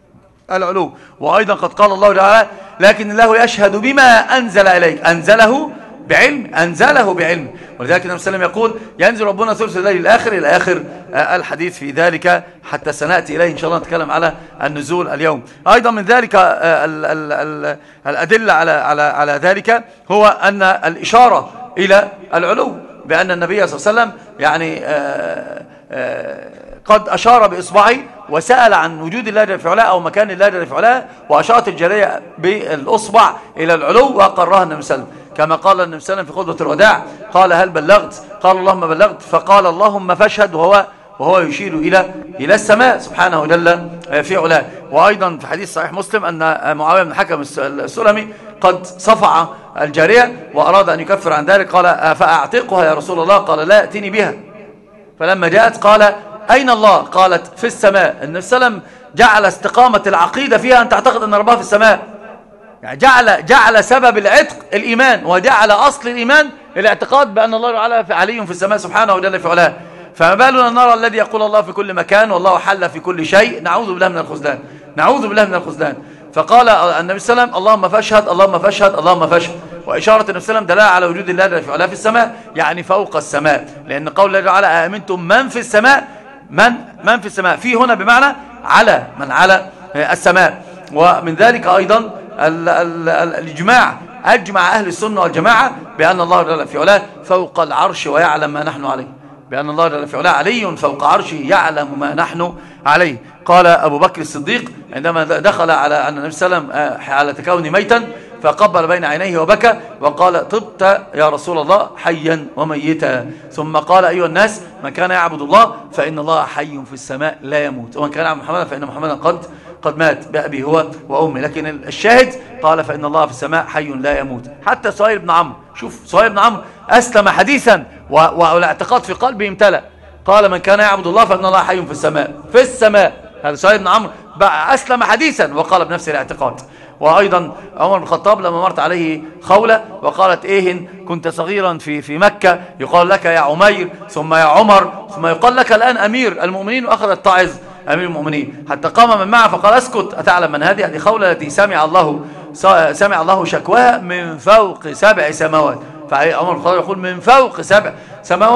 العلو. وأيضا قد قال الله تعالى لكن الله يشهد بما أنزل إليك، أنزله بعلم، أنزله بعلم. ولذلك النبي صلى الله عليه وسلم يقول ينزل ربنا ثلث الليل الآخر إلى آخر الحديث في ذلك، حتى سنأتي إليه إن شاء الله نتكلم على النزول اليوم. أيضا من ذلك ال ال ال الأدلة على على على ذلك هو أن الإشارة إلى العلو، بأن النبي صلى الله عليه وسلم يعني آآ آآ قد أشار بإصبعه وسأل عن وجود الله جل في علاه أو مكان الله جل في علاه، وأشارت الجارية بالأصبع إلى العلو وأقرها النبي صلى الله عليه وسلم، كما قال النبي صلى الله عليه وسلم في خطبة الوداع قال هل بلغت؟ قال اللهم بلغت، فقال اللهم فاشهد، وهو وهو يشير إلى إلى السماء سبحانه جل في علاه. وأيضا في حديث صحيح مسلم أن معاوية بن الحكم السلمي قد صفع الجارية وأراد أن يكفر عن ذلك، قال فأعتقها يا رسول الله؟ قال لا، ائتني بها. فلما جاءت قال أين الله؟ قالت في السماء. النبي صلى الله عليه وسلم جعل استقامة العقيدة فيها أن تعتقد أن ربها في السماء، يعني جعل جعل سبب العتق الإيمان، وجعل أصل الإيمان الاعتقاد بأن الله تعالى علي في السماء سبحانه وجل في علاه. فما بالنا نرى الذي يقول الله في كل مكان والله حل في كل شيء، نعوذ بالله من الخذلان، نعوذ بالله من الخذلان. فقال النبي صلى الله عليه وسلم اللهم فاشهد، اللهم فاشهد، اللهم فاشهد. وإشارة النبي صلى الله عليه وسلم دلالة على وجود الله جل في علاه في السماء، يعني فوق السماء، لأن قول الله تعالى أأمنتم من في السماء، من من في السماء، في هنا بمعنى على، من على السماء. ومن ذلك أيضا ال ال ال الإجماع، أجمع أهل السنة والجماعة بأن الله جل في علاه فوق العرش ويعلم ما نحن عليه، بأن الله جل في علاه علي فوق عرشه يعلم ما نحن عليه. قال أبو بكر الصديق عندما دخل على أن النبي صلى الله عليه وسلم على تكون ميتا فقبل بين عينيه وبكى وقال طبت يا رسول الله حيا وميتا. ثم قال أيها الناس من كان يعبد الله فإن الله حي في السماء لا يموت، ومن كان يعبد محمدا فإن محمدا قد قد مات بأبي هو وأمي. لكن الشاهد قال فإن الله في السماء حي لا يموت. حتى سهيل بن عمرو، شوف سهيل بن عمرو أسلم حديثا والاعتقاد في قلبه امتلأ، قال من كان يعبد الله فإن الله حي في السماء، في السماء. هذا سهيل بن عمرو أسلم حديثا وقال بنفس الاعتقاد. وأيضا عمر بن الخطاب لما مرت عليه خولة وقالت إيه كنت صغيرا في في مكة يقال لك يا عمير ثم يا عمر ثم يقال لك الآن أمير المؤمنين، وأخذت تعظ أمير المؤمنين حتى قام من معه فقال اسكت أتعلم من هذه؟ هذه خولة التي سمع الله سمع الله شكواها من فوق سبع سماوات. فعمر بن الخطاب يقول من فوق سبع سماوات،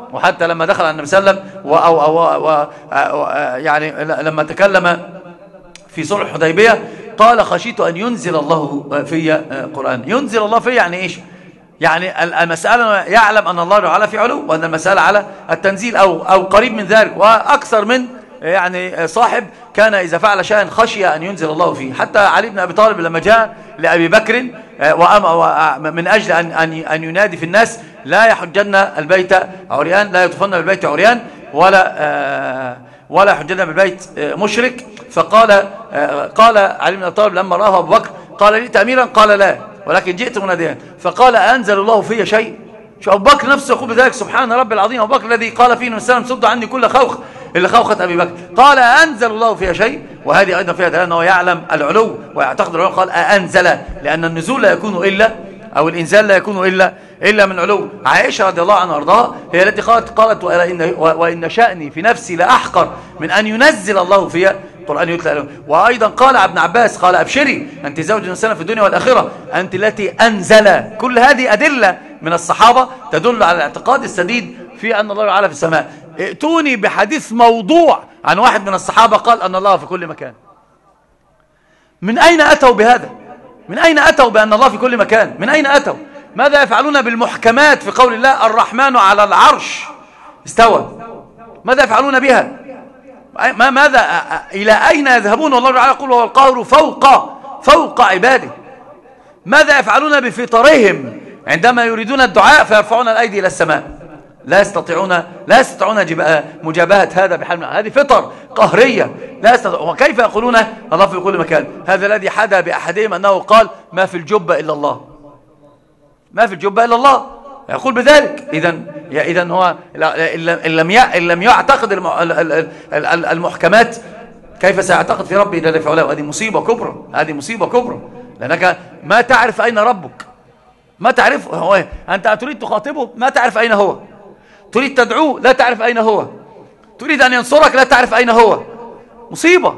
وحتى لما دخل على النبي صلى الله عليه وسلم و أو أو أو يعني لما تكلم في صلح الحديبية قال خشيت أن ينزل الله في قرآن. ينزل الله في يعني إيش؟ يعني المسألة يعلم أن الله تعالى في علو، وأن المسألة على التنزيل أو أو قريب من ذلك. وأكثر من يعني صاحب كان إذا فعل شيئا خشي أن ينزل الله فيه. حتى علي بن أبي طالب لما جاء لأبي بكر من أجل أن أن ينادي في الناس لا يحجن البيت عريان، لا يطوفن بالبيت عريان، ولا ولا يحجن بالبيت مشرك. فقال قال علي بن أبي طالب لما رآه أبو بكر قال جئت أميرا؟ قال لا ولكن جئت مناديا. فقال أنزل الله في شيء؟ شو أبو بكر نفسه يقول بذلك سبحان ربي العظيم، أبو بكر الذي قال فيه النبي صلى الله عليه وسلم صد عني كل خوخ إلا خوخة أبي بكر. قال أنزل الله فيها شيء؟ وهذه أيضا فيها دلالة أنه يعلم العلو ويعتقد العلو. قال أنزل لأن النزول لا يكون إلا أو الإنزال لا يكون إلا إلا من علو. عائشة رضي الله عنها وارضاها هي التي قالت قالت وإن, وإن شأني في نفسي لأحقر من أن ينزل الله فيها القرآن يتلى له. وأيضا قال ابن عباس قال أبشري أنت زوج الإنسان في الدنيا والآخرة أنت التي أنزل. كل هذه أدلة من الصحابة تدل على الاعتقاد السديد في أن الله تعالى في السماء. ائتوني بحديث موضوع عن واحد من الصحابة قال أن الله في كل مكان. من أين أتوا بهذا؟ من أين أتوا بأن الله في كل مكان؟ من أين أتوا؟ ماذا يفعلون بالمحكمات في قول الله الرحمن على العرش استوى؟ ماذا يفعلون بها؟ ما ماذا إلى أين يذهبون؟ والله تعالى يقول وهو القاهر فوق فوق عباده. ماذا يفعلون بفطرهم عندما يريدون الدعاء فيرفعون الأيدي إلى السماء؟ لا يستطيعون لا يستطيعون مجابهة هذا بحال. هذه فطر قهرية لا يستطيعون. وكيف يقولون الله في كل مكان؟ هذا الذي حدا بأحدهم أنه قال ما في الجبة إلا الله، ما في الجبة إلا الله يقول بذلك. إذن إذن هو إن لم إن لم يعتقد المحكمات كيف سيعتقد في ربه جل في علاه؟ هذه مصيبة كبرى، هذه مصيبة كبرى، لأنك ما تعرف أين ربك، ما تعرف هو. أنت تريد تخاطبه ما تعرف أين هو، تريد تدعوه لا تعرف أين هو، تريد أن ينصرك لا تعرف أين هو. مصيبة،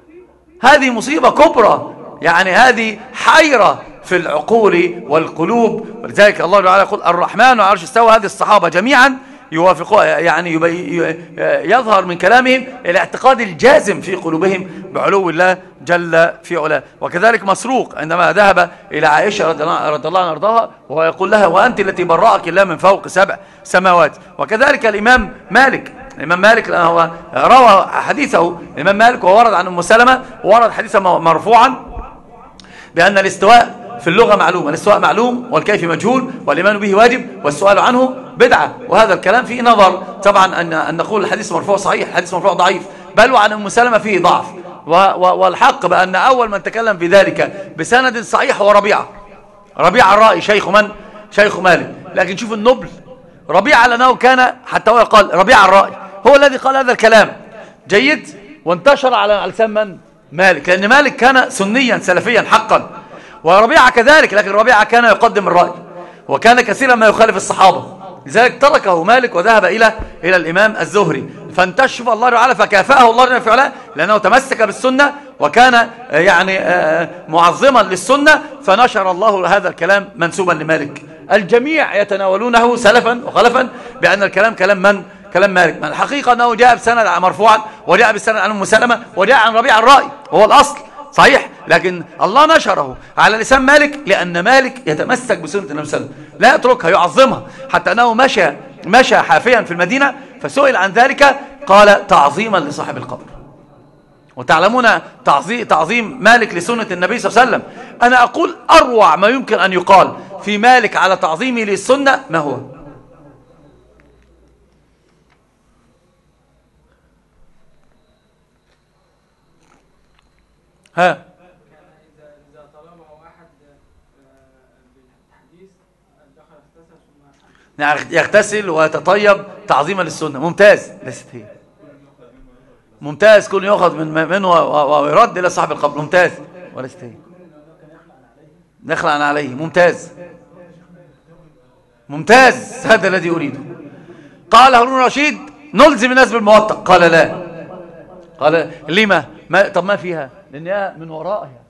هذه مصيبة كبرى، يعني هذه حيرة في العقول والقلوب. ولذلك الله تعالى يقول الرحمن على العرش استوى. هذه الصحابة جميعا يوافقون، يعني يظهر من كلامهم الاعتقاد الجازم في قلوبهم بعلو الله جل في علاه. وكذلك مسروق عندما ذهب إلى عائشة رضي الله عنها وارضاها وهو يقول لها وأنت التي برأك الله من فوق سبع سماوات. وكذلك الإمام مالك، الإمام مالك هو روى حديثه الإمام مالك وورد عن أم سلمة وورد حديثا مرفوعا بأن الاستواء في اللغة معلوم، الاستواء معلوم والكيف مجهول والإيمان به واجب والسؤال عنه بدعة. وهذا الكلام فيه نظر طبعا أن أن نقول الحديث مرفوع صحيح، الحديث مرفوع ضعيف، بل وعن أم سلمة فيه ضعف. والحق بأن أول من تكلم في ذلك بسند صحيح هو ربيعة، ربيعة الرائي شيخ من؟ شيخ مالك. لكن شوف النبل، ربيعة لأنه كان حتى هو قال ربيعة الرائي هو الذي قال هذا الكلام جيد، وانتشر على لسان من؟ مالك، لأن مالك كان سنيا سلفيا حقا، وربيعة كذلك. لكن ربيعة كان يقدم الرأي وكان كثيرا ما يخالف الصحابة، لذلك تركه مالك وذهب إلى إلى الإمام الزهري، فانتشف الله تعالى فكافأه الله جل في علاه لأنه تمسك بالسنة وكان يعني معظما للسنة، فنشر الله هذا الكلام منسوبا لمالك. الجميع يتناولونه سلفا وخلفا بأن الكلام كلام من؟ كلام مالك. من الحقيقة أنه جاء بسند مرفوعا وجاء بسند عن أم سلمة وجاء عن ربيع الرأي وهو الأصل صحيح، لكن الله نشره على لسان مالك لأن مالك يتمسك بسنة النبي صلى الله عليه وسلم، لا يتركها يعظمها، حتى أنه مشى مشى حافيا في المدينة فسئل عن ذلك قال تعظيما لصاحب القبر. وتعلمون تعظيم مالك لسنة النبي صلى الله عليه وسلم. أنا أقول أروع ما يمكن أن يقال في مالك على تعظيمه للسنة ما هو؟ ها إذا طلبه أحد بالحديث دخل اغتسل ثم يغتسل ويتطيب تعظيما للسنة. ممتاز، ليست هي ممتاز، كل يأخذ من منه ويرد إلى صاحب القبر. ممتاز، وليست هي نخلع عليه. ممتاز ممتاز، هذا الذي أريده. قال هارون الرشيد نلزم الناس بالموطأ، قال لا. قال لما؟ ما طب ما فيها؟ لأنها من ورائها.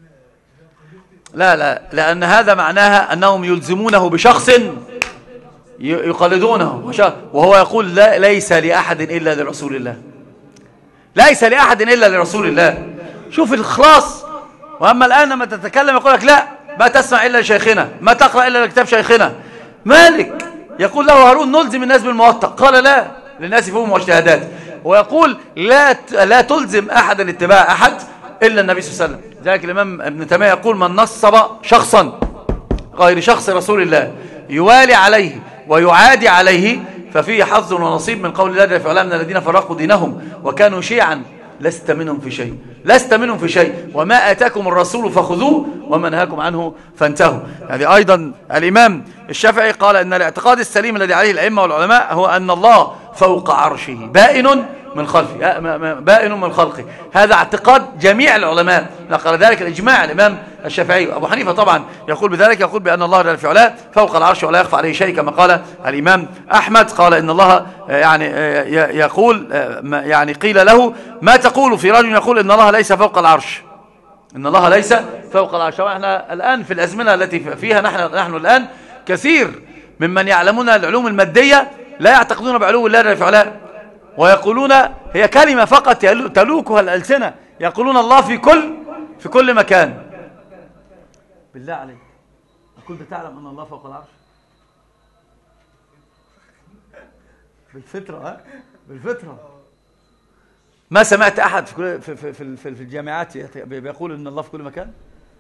لا لا، لأن هذا معناها أنهم يلزمونه بشخص يقلدونه وهو يقول لا ليس لأحد إلا لرسول الله، ليس لأحد إلا لرسول الله. شوف الإخلاص. وأما الآن لما تتكلم يقول لك لا ما تسمع إلا لشيخنا، ما تقرأ إلا لكتاب شيخنا. مالك يقول له هارون نلزم الناس بالموطأ، قال لا للناس فيهم واجتهادات. ويقول لا لا تلزم أحدا اتباع أحد إلا النبي صلى الله عليه وسلم. ذلك الإمام ابن تيمية يقول من نصب شخصا غير شخص رسول الله يوالي عليه ويعادي عليه ففيه حظ ونصيب من قول الله جل وعلا من الذين فرقوا دينهم وكانوا شيعا لست منهم في شيء، لست منهم في شيء، وما آتاكم الرسول فخذوه وما نهاكم عنه فانتهوا. هذه أيضا الإمام الشافعي قال أن الاعتقاد السليم الذي عليه الأئمة والعلماء هو أن الله فوق عرشه بائن من خلفه، بائن من خلقه. هذا اعتقاد جميع العلماء، نقل ذلك الإجماع الإمام الشافعي. أبو حنيفة طبعا يقول بذلك، يقول بأن الله جل في علاه فوق العرش ولا يخفى عليه شيء، كما قال الإمام أحمد قال إن الله يعني يقول يعني قيل له ما تقول في رجل يقول إن الله ليس فوق العرش، إن الله ليس فوق العرش. ونحن الآن في الأزمنة التي فيها نحن نحن الآن كثير ممن يعلمون العلوم المادية لا يعتقدون بعلو الله جل في علاه، ويقولون هي كلمة فقط تلوكها الألسنة، يقولون الله في كل في كل مكان. بالله عليك أقول تعلم أن الله فوق العرش بالفطرة؟ ها بالفطرة. ما سمعت أحد في في في في, في الجامعات بيقول أن الله في كل مكان؟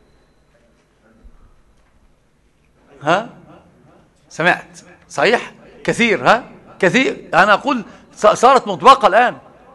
ها سمعت صحيح كثير، ها كثير. أنا أقول صارت مطبقة الآن.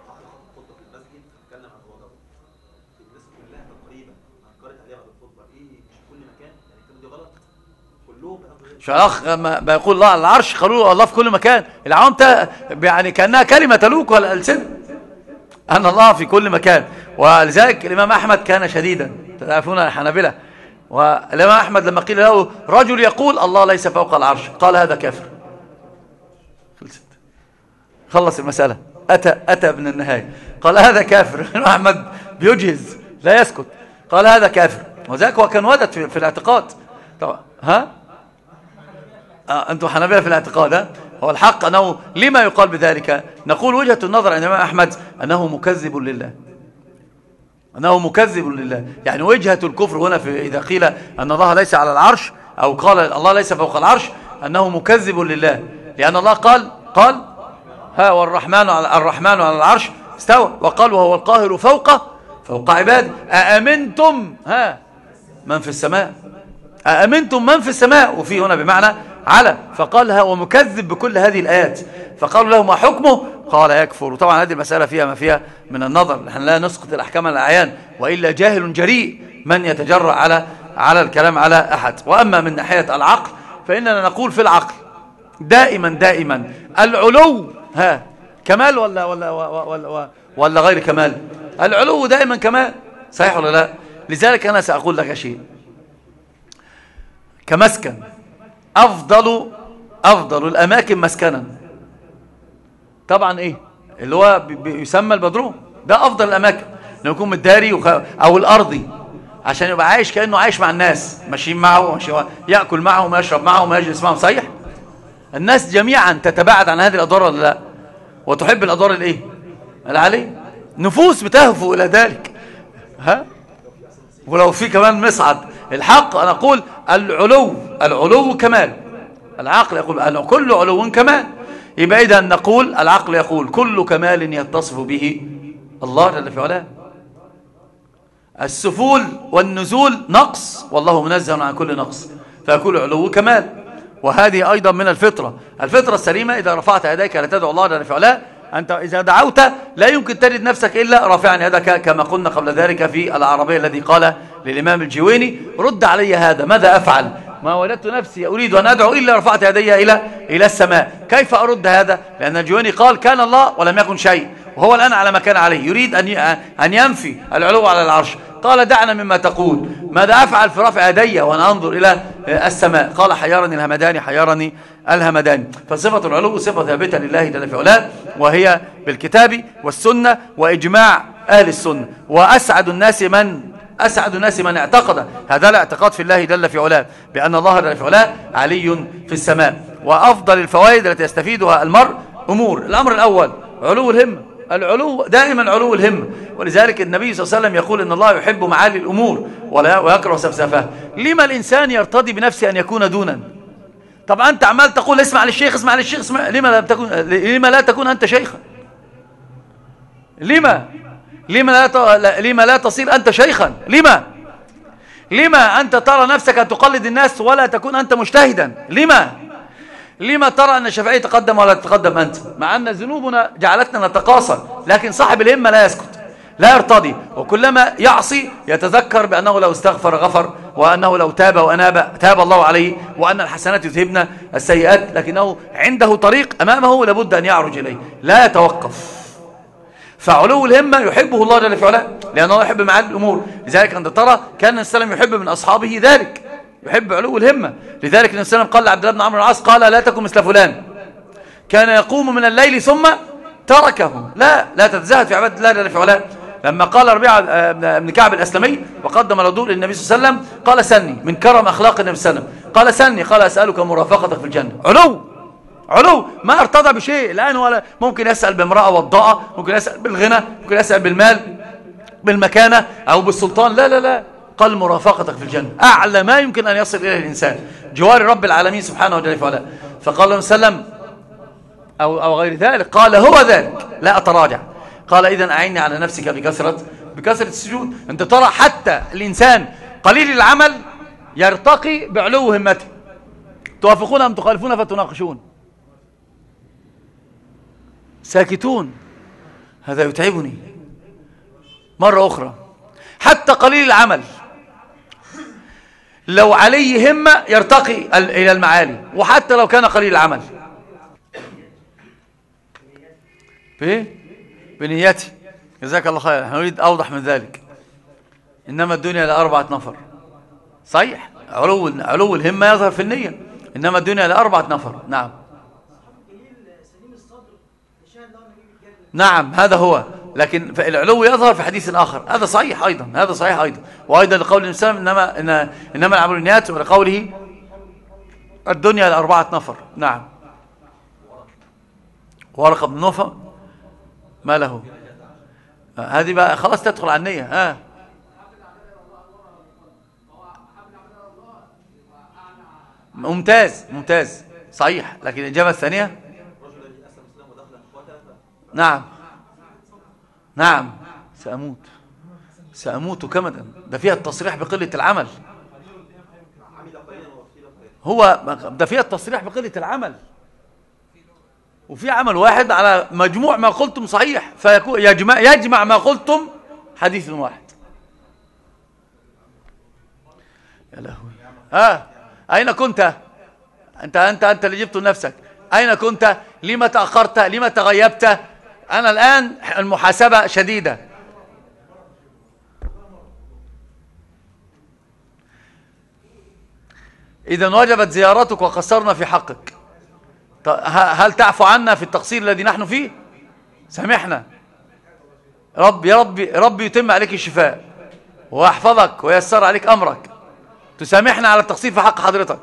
شيخ ما بيقول الله على العرش قالوا الله في كل مكان، العوام يعني كأنها كلمة تلوك الألسنة أن الله في كل مكان. ولذلك الإمام أحمد كان شديدا، تعرفون الحنابلة، والإمام أحمد لما قيل له رجل يقول الله ليس فوق العرش قال هذا كافر. خلصت، خلص المسألة، أتى أتى من النهاية قال هذا كافر. الإمام أحمد بيجهز لا يسكت، قال هذا كافر. وذلك هو كان ودد في, في الاعتقاد طبعا. ها آه أنتم حنابلة في الاعتقاد. ها هو الحق أنه لما يقال بذلك؟ نقول وجهة النظر عند الإمام أحمد أنه مكذب لله، أنه مكذب لله. يعني وجهة الكفر هنا في إذا قيل أن الله ليس على العرش أو قال الله ليس فوق العرش أنه مكذب لله، لأن الله قال قال ها والرحمن على الرحمن على العرش استوى، وقال وهو القاهر فوق فوق عباده. أأمنتم ها من في السماء، أأمنتم من في السماء، وفي هنا بمعنى على، فقال هو مكذب بكل هذه الآيات. فقالوا له ما حكمه؟ قال يكفر. وطبعا هذه المسألة فيها ما فيها من النظر، نحن لا نسقط الأحكام على الأعيان، وإلا جاهل جريء من يتجرأ على على الكلام على أحد. وأما من ناحية العقل فإننا نقول في العقل دائما دائما العلو ها كمال ولا ولا ولا, ولا, ولا غير كمال؟ العلو دائما كمال، صحيح ولا لا؟ لذلك أنا سأقول لك شيء، كمسكن أفضل أفضل الأماكن مسكنا طبعا إيه اللي هو يسمى البدروم، ده أفضل الأماكن إنه يكون متداري أو الأرضي، عشان يبقى عايش كأنه عايش مع الناس، ماشيين معه، يأكل معهم ويشرب معهم ويجلس معهم. صحيح الناس جميعا تتباعد عن هذه الأدوار ولا لا؟ وتحب الأدوار الإيه العالية، نفوس بتهفو إلى ذلك. ها ولو في كمان مصعد الحق أنا أقول العلو العلو كمال، العقل يقول أن كل علو كمال. يبقى إذا نقول العقل يقول كل كمال يتصف به الله جل في علاه. السفول والنزول نقص والله منزه عن كل نقص، فيكون علو كمال. وهذه أيضا من الفطرة، الفطرة السليمة إذا رفعت يديك لا تدعو الله جل في علاه، أنت إذا دعوت لا يمكن تجد نفسك إلا رافعا يدك، كما قلنا قبل ذلك في العربية الذي قال للإمام الجويني رد علي هذا ماذا أفعل؟ ما وجدت نفسي أريد أن أدعو إلا رفعت يدي إلى إلى السماء. كيف أرد هذا؟ لأن الجويني قال كان الله ولم يكن شيء، وهو الآن على ما كان عليه، يريد أن أن ينفي العلو على العرش. قال دعنا مما تقول، ماذا أفعل في رفع يدي وأنا أنظر إلى السماء؟ قال حيرني الهمداني حيرني الهمداني. فصفة العلو صفة ثابتة لله جل في علاه، وهي بالكتاب والسنة وإجماع أهل السنة. وأسعد الناس من أسعد الناس من اعتقد هذا الاعتقاد في الله جل في علاه، بأن الله جل في علاه علي في السماء. وأفضل الفوائد التي يستفيدها المرء أمور. الأمر الأول علو الهمة، العلو دائما علو الهمة، ولذلك النبي صلى الله عليه وسلم يقول إن الله يحب معالي الأمور ولا ويكره سفسفها. لما الإنسان يرتضي بنفسه أن يكون دونا؟ طب أنت عمال تقول اسمع للشيخ اسمع للشيخ اسمع، لما لا تكون لما لا تكون أنت شيخا؟ لما لما لا ت... لما لا تصير أنت شيخا؟ لما لما أنت ترى نفسك أن تقلد الناس ولا تكون أنت مجتهدا؟ لما لما ترى أن الشافعي تقدم ولا تتقدم أنت، مع أن ذنوبنا جعلتنا نتقاصر؟ لكن صاحب الهمة لا يسكت، لا يرتضي، وكلما يعصي يتذكر بأنه لو استغفر غفر، وأنه لو تاب وأناب تاب الله عليه، وأن الحسنات يذهبن السيئات، لكنه عنده طريق أمامه لابد أن يعرج إليه، لا يتوقف. فعلو الهمة يحبه الله جل في علاه، لأنه يحب معالي الأمور. لذلك أنت ترى كان النبي صلى الله عليه وسلم يحب من أصحابه ذلك، يحب علو الهمة. لذلك النبي صلى الله عليه وسلم قال لعبد الله بن عمرو بن العاص قال لا تكن مثل فلان كان يقوم من الليل ثم تركه. لا لا تتزهد في عبادة الله جل في علاه. لما قال ربيعة بن كعب الأسلمي وقدم الوضوء للنبي صلى الله عليه وسلم قال سني، من كرم أخلاق النبي صلى الله عليه وسلم قال سني، قال أسألك مرافقتك في الجنة. علو علو، ما ارتضى بشيء. الآن ولا ممكن يسأل بامرأة وضاءة، ممكن يسأل بالغنى، ممكن يسأل بالمال بالمكانة أو بالسلطان، لا لا لا، قال مرافقتك في الجنة، أعلى ما يمكن أن يصل إليه الإنسان، جوار رب العالمين سبحانه وتعالى. فقال له سلم أو, أو غير ذلك، قال هو ذلك لا أتراجع. قال إذن أعني على نفسك بكثرة بكثرة السجود. أنت ترى حتى الإنسان قليل العمل يرتقي بعلو همته. توافقون أم تخالفون فتناقشون؟ ساكتون، هذا يتعبني. مرة أخرى، حتى قليل العمل لو عليه همة يرتقي إلى المعالي، وحتى لو كان قليل العمل بإيه؟ بنيتي. جزاك الله خير. نحن نريد أوضح من ذلك. إنما الدنيا لأربعة نفر. صحيح، علو علو الهمة يظهر في النية، إنما الدنيا لأربعة نفر. نعم نعم هذا هو، لكن العلو يظهر في حديث آخر، هذا صحيح أيضا، هذا صحيح أيضا. وأيضا لقول النبي صلى الله عليه وسلم إنما إنما الأعمال بالنيات، ولقوله الدنيا لأربعة نفر. نعم. ورقة بن نوفل ما له؟ هذه بقى خلاص تدخل على النية. ها ممتاز ممتاز صحيح. لكن الإجابة الثانية نعم نعم سأموت سأموت كمدا، ده فيها التصريح بقلة العمل، هو ده فيها التصريح بقلة العمل، وفي عمل واحد على مجموع ما قلتم صحيح، فيكون يجمع, يجمع ما قلتم حديث واحد. يا لهوي. ها أين كنت أنت أنت أنت اللي جبته لنفسك؟ أين كنت؟ لما تأخرت؟ لما تغيبت؟ أنا الآن المحاسبة شديدة. إذن وجبت زيارتك وقصرنا في حقك، هل تعفو عنا في التقصير الذي نحن فيه؟ سامحنا. رب يا رب ربي يتم عليك الشفاء ويحفظك ويسر عليك أمرك، تسامحنا على التقصير في حق حضرتك.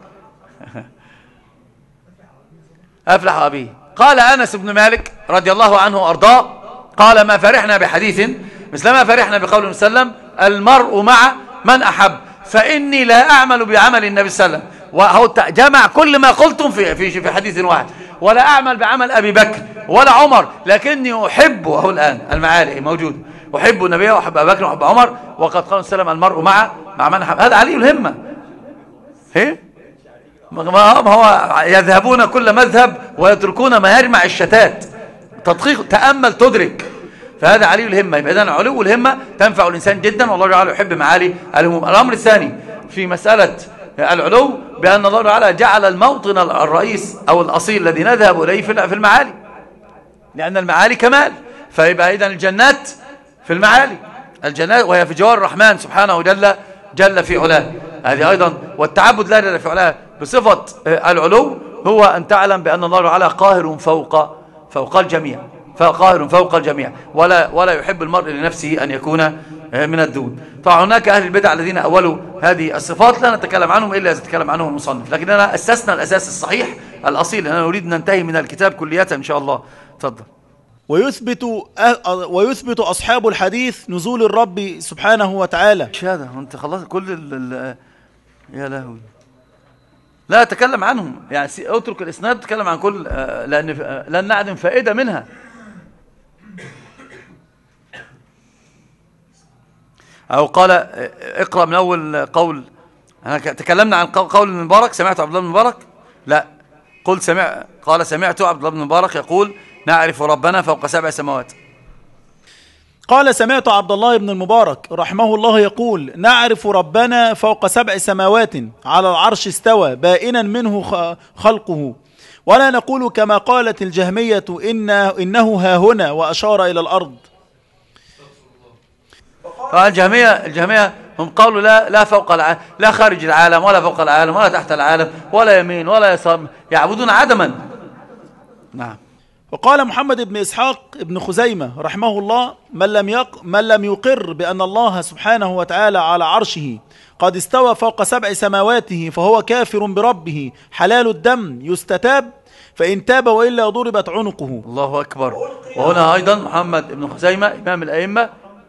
أفلح أبيه. قال أنس بن مالك رضي الله عنه وأرضاه قال ما فرحنا بحديث مثل ما فرحنا بقول وسلم المرء مع من أحب، فإني لا أعمل بعمل النبي صلى الله عليه وسلم، وهو جمع كل ما قلتم في في في حديث واحد، ولا أعمل بعمل أبي بكر ولا عمر، لكني أحب، وهو الآن المعالي موجود، أحب النبي وأحب أبي بكر وأحب عمر، وقد قال وسلم المرء مع مع من أحب. هذا علي الهمة. إيه؟ ما هو يذهبون كل مذهب ويتركون ما يجمع الشتات. تدقيق، تأمل تدرك. فهذا علي الهمة. يبقى إذن علو الهمة تنفع الإنسان جدا، والله تعالى يحب معالي الهموم. الأمر الثاني في مسألة العلو بأن الله تعالى جعل الموطن الرئيس أو الأصيل الذي نذهب إليه في المعالي، لأن المعالي كمال. فيبقى إذن الجنات في المعالي، الجنات وهي في جوار الرحمن سبحانه جل جل في علاه. هذه أيضا والتعبد لا جل في علاه بصفة العلو هو أن تعلم بأن الله تعالى قاهر فوق فوق الجميع، فقاهر فوق الجميع، ولا ولا يحب المرء لنفسه أن يكون من الدون. فهناك أهل البدع الذين أولوا هذه الصفات لا نتكلم عنهم إلا إذا تكلم عنهم المصنف، لكننا أسسنا الأساس الصحيح الأصيل. أنا أريد أن ننتهي من الكتاب كلية إن شاء الله. تفضل. ويثبت ويثبت أصحاب الحديث نزول الرب سبحانه وتعالى. مش هذا أنت خلاص كل ال ال يا لهوي، لا تكلم عنهم يعني، اترك الإسناد تكلم عن كل، لأن لن نعدم فائدة منها. أو قال اقرأ من أول قول. أنا تكلمنا عن قول ابن المبارك، سمعت عبد الله بن المبارك؟ لا، قل سمع قال سمعت عبد الله بن المبارك يقول نعرف ربنا فوق سبع سماوات. قال سمعت عبد الله بن المبارك رحمه الله يقول نعرف ربنا فوق سبع سماوات على العرش استوى بائنا منه خلقه، ولا نقول كما قالت الجهمية إن إنه ها هنا وأشار إلى الأرض. الجهمية الجهمية هم قالوا لا لا فوق العالم، لا خارج العالم ولا فوق العالم ولا تحت العالم ولا يمين ولا يسار، يعبدون عدما. نعم. وقال محمد بن إسحاق بن خزيمة رحمه الله من لم يق من لم يقر بأن الله سبحانه وتعالى على عرشه قد استوى فوق سبع سماواته فهو كافر بربه حلال الدم يستتاب، فإن تاب وإلا ضربت عنقه. الله أكبر. وهنا أيضا محمد بن خزيمة إمام الأئمة،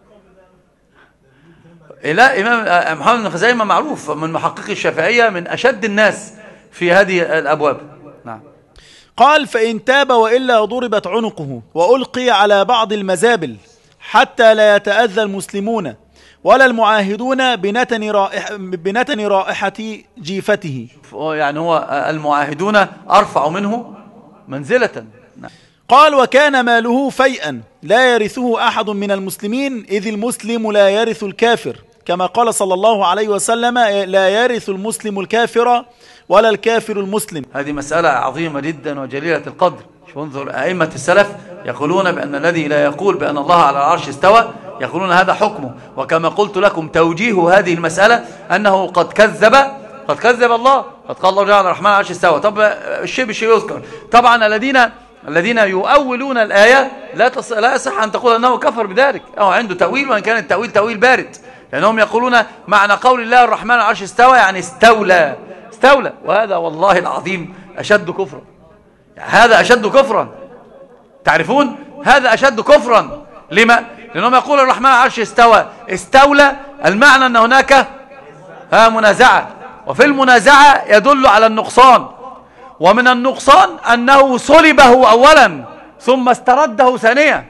لا إمام محمد بن خزيمة معروف من محققي الشافعية، من أشد الناس في هذه الأبواب. نعم. قال فإن تاب وإلا ضربت عنقه وألقي على بعض المزابل حتى لا يتأذى المسلمون ولا المعاهدون بنتن رائحة, بنتن رائحة جيفته. يعني هو المعاهدون أرفع منه منزلة. نعم. قال وكان ماله فيئا لا يرثه أحد من المسلمين إذ المسلم لا يرث الكافر، كما قال صلى الله عليه وسلم لا يرث المسلم الكافر ولا الكافر المسلم. هذه مسألة عظيمة جدا وجليلة القدر. انظر أئمة السلف يقولون بأن الذي لا يقول بأن الله على العرش استوى يقولون هذا حكمه، وكما قلت لكم توجيه هذه المسألة أنه قد كذب قد كذب الله، قد قال الله جعل الرحمن على العرش استوى. طب الشيء بالشيء يذكر. طبعا الذين الذين يؤولون الآية لا تص... لا يصح أن تقول أنه كفر بذلك أو عنده تأويل، وإن كان التأويل تأويل بارد، لأنهم يقولون معنى قول الله الرحمن على العرش استوى يعني استولى استولى، وهذا والله العظيم أشد كفرا. يعني هذا أشد كفرا، تعرفون هذا أشد كفرا. لما؟ لأنهم يقول الرحمن على العرش استوى استولى، المعنى أن هناك ها منازعة، وفي المنازعة يدل على النقصان، ومن النقصان أنه صلبه أولا ثم استرده ثانيا.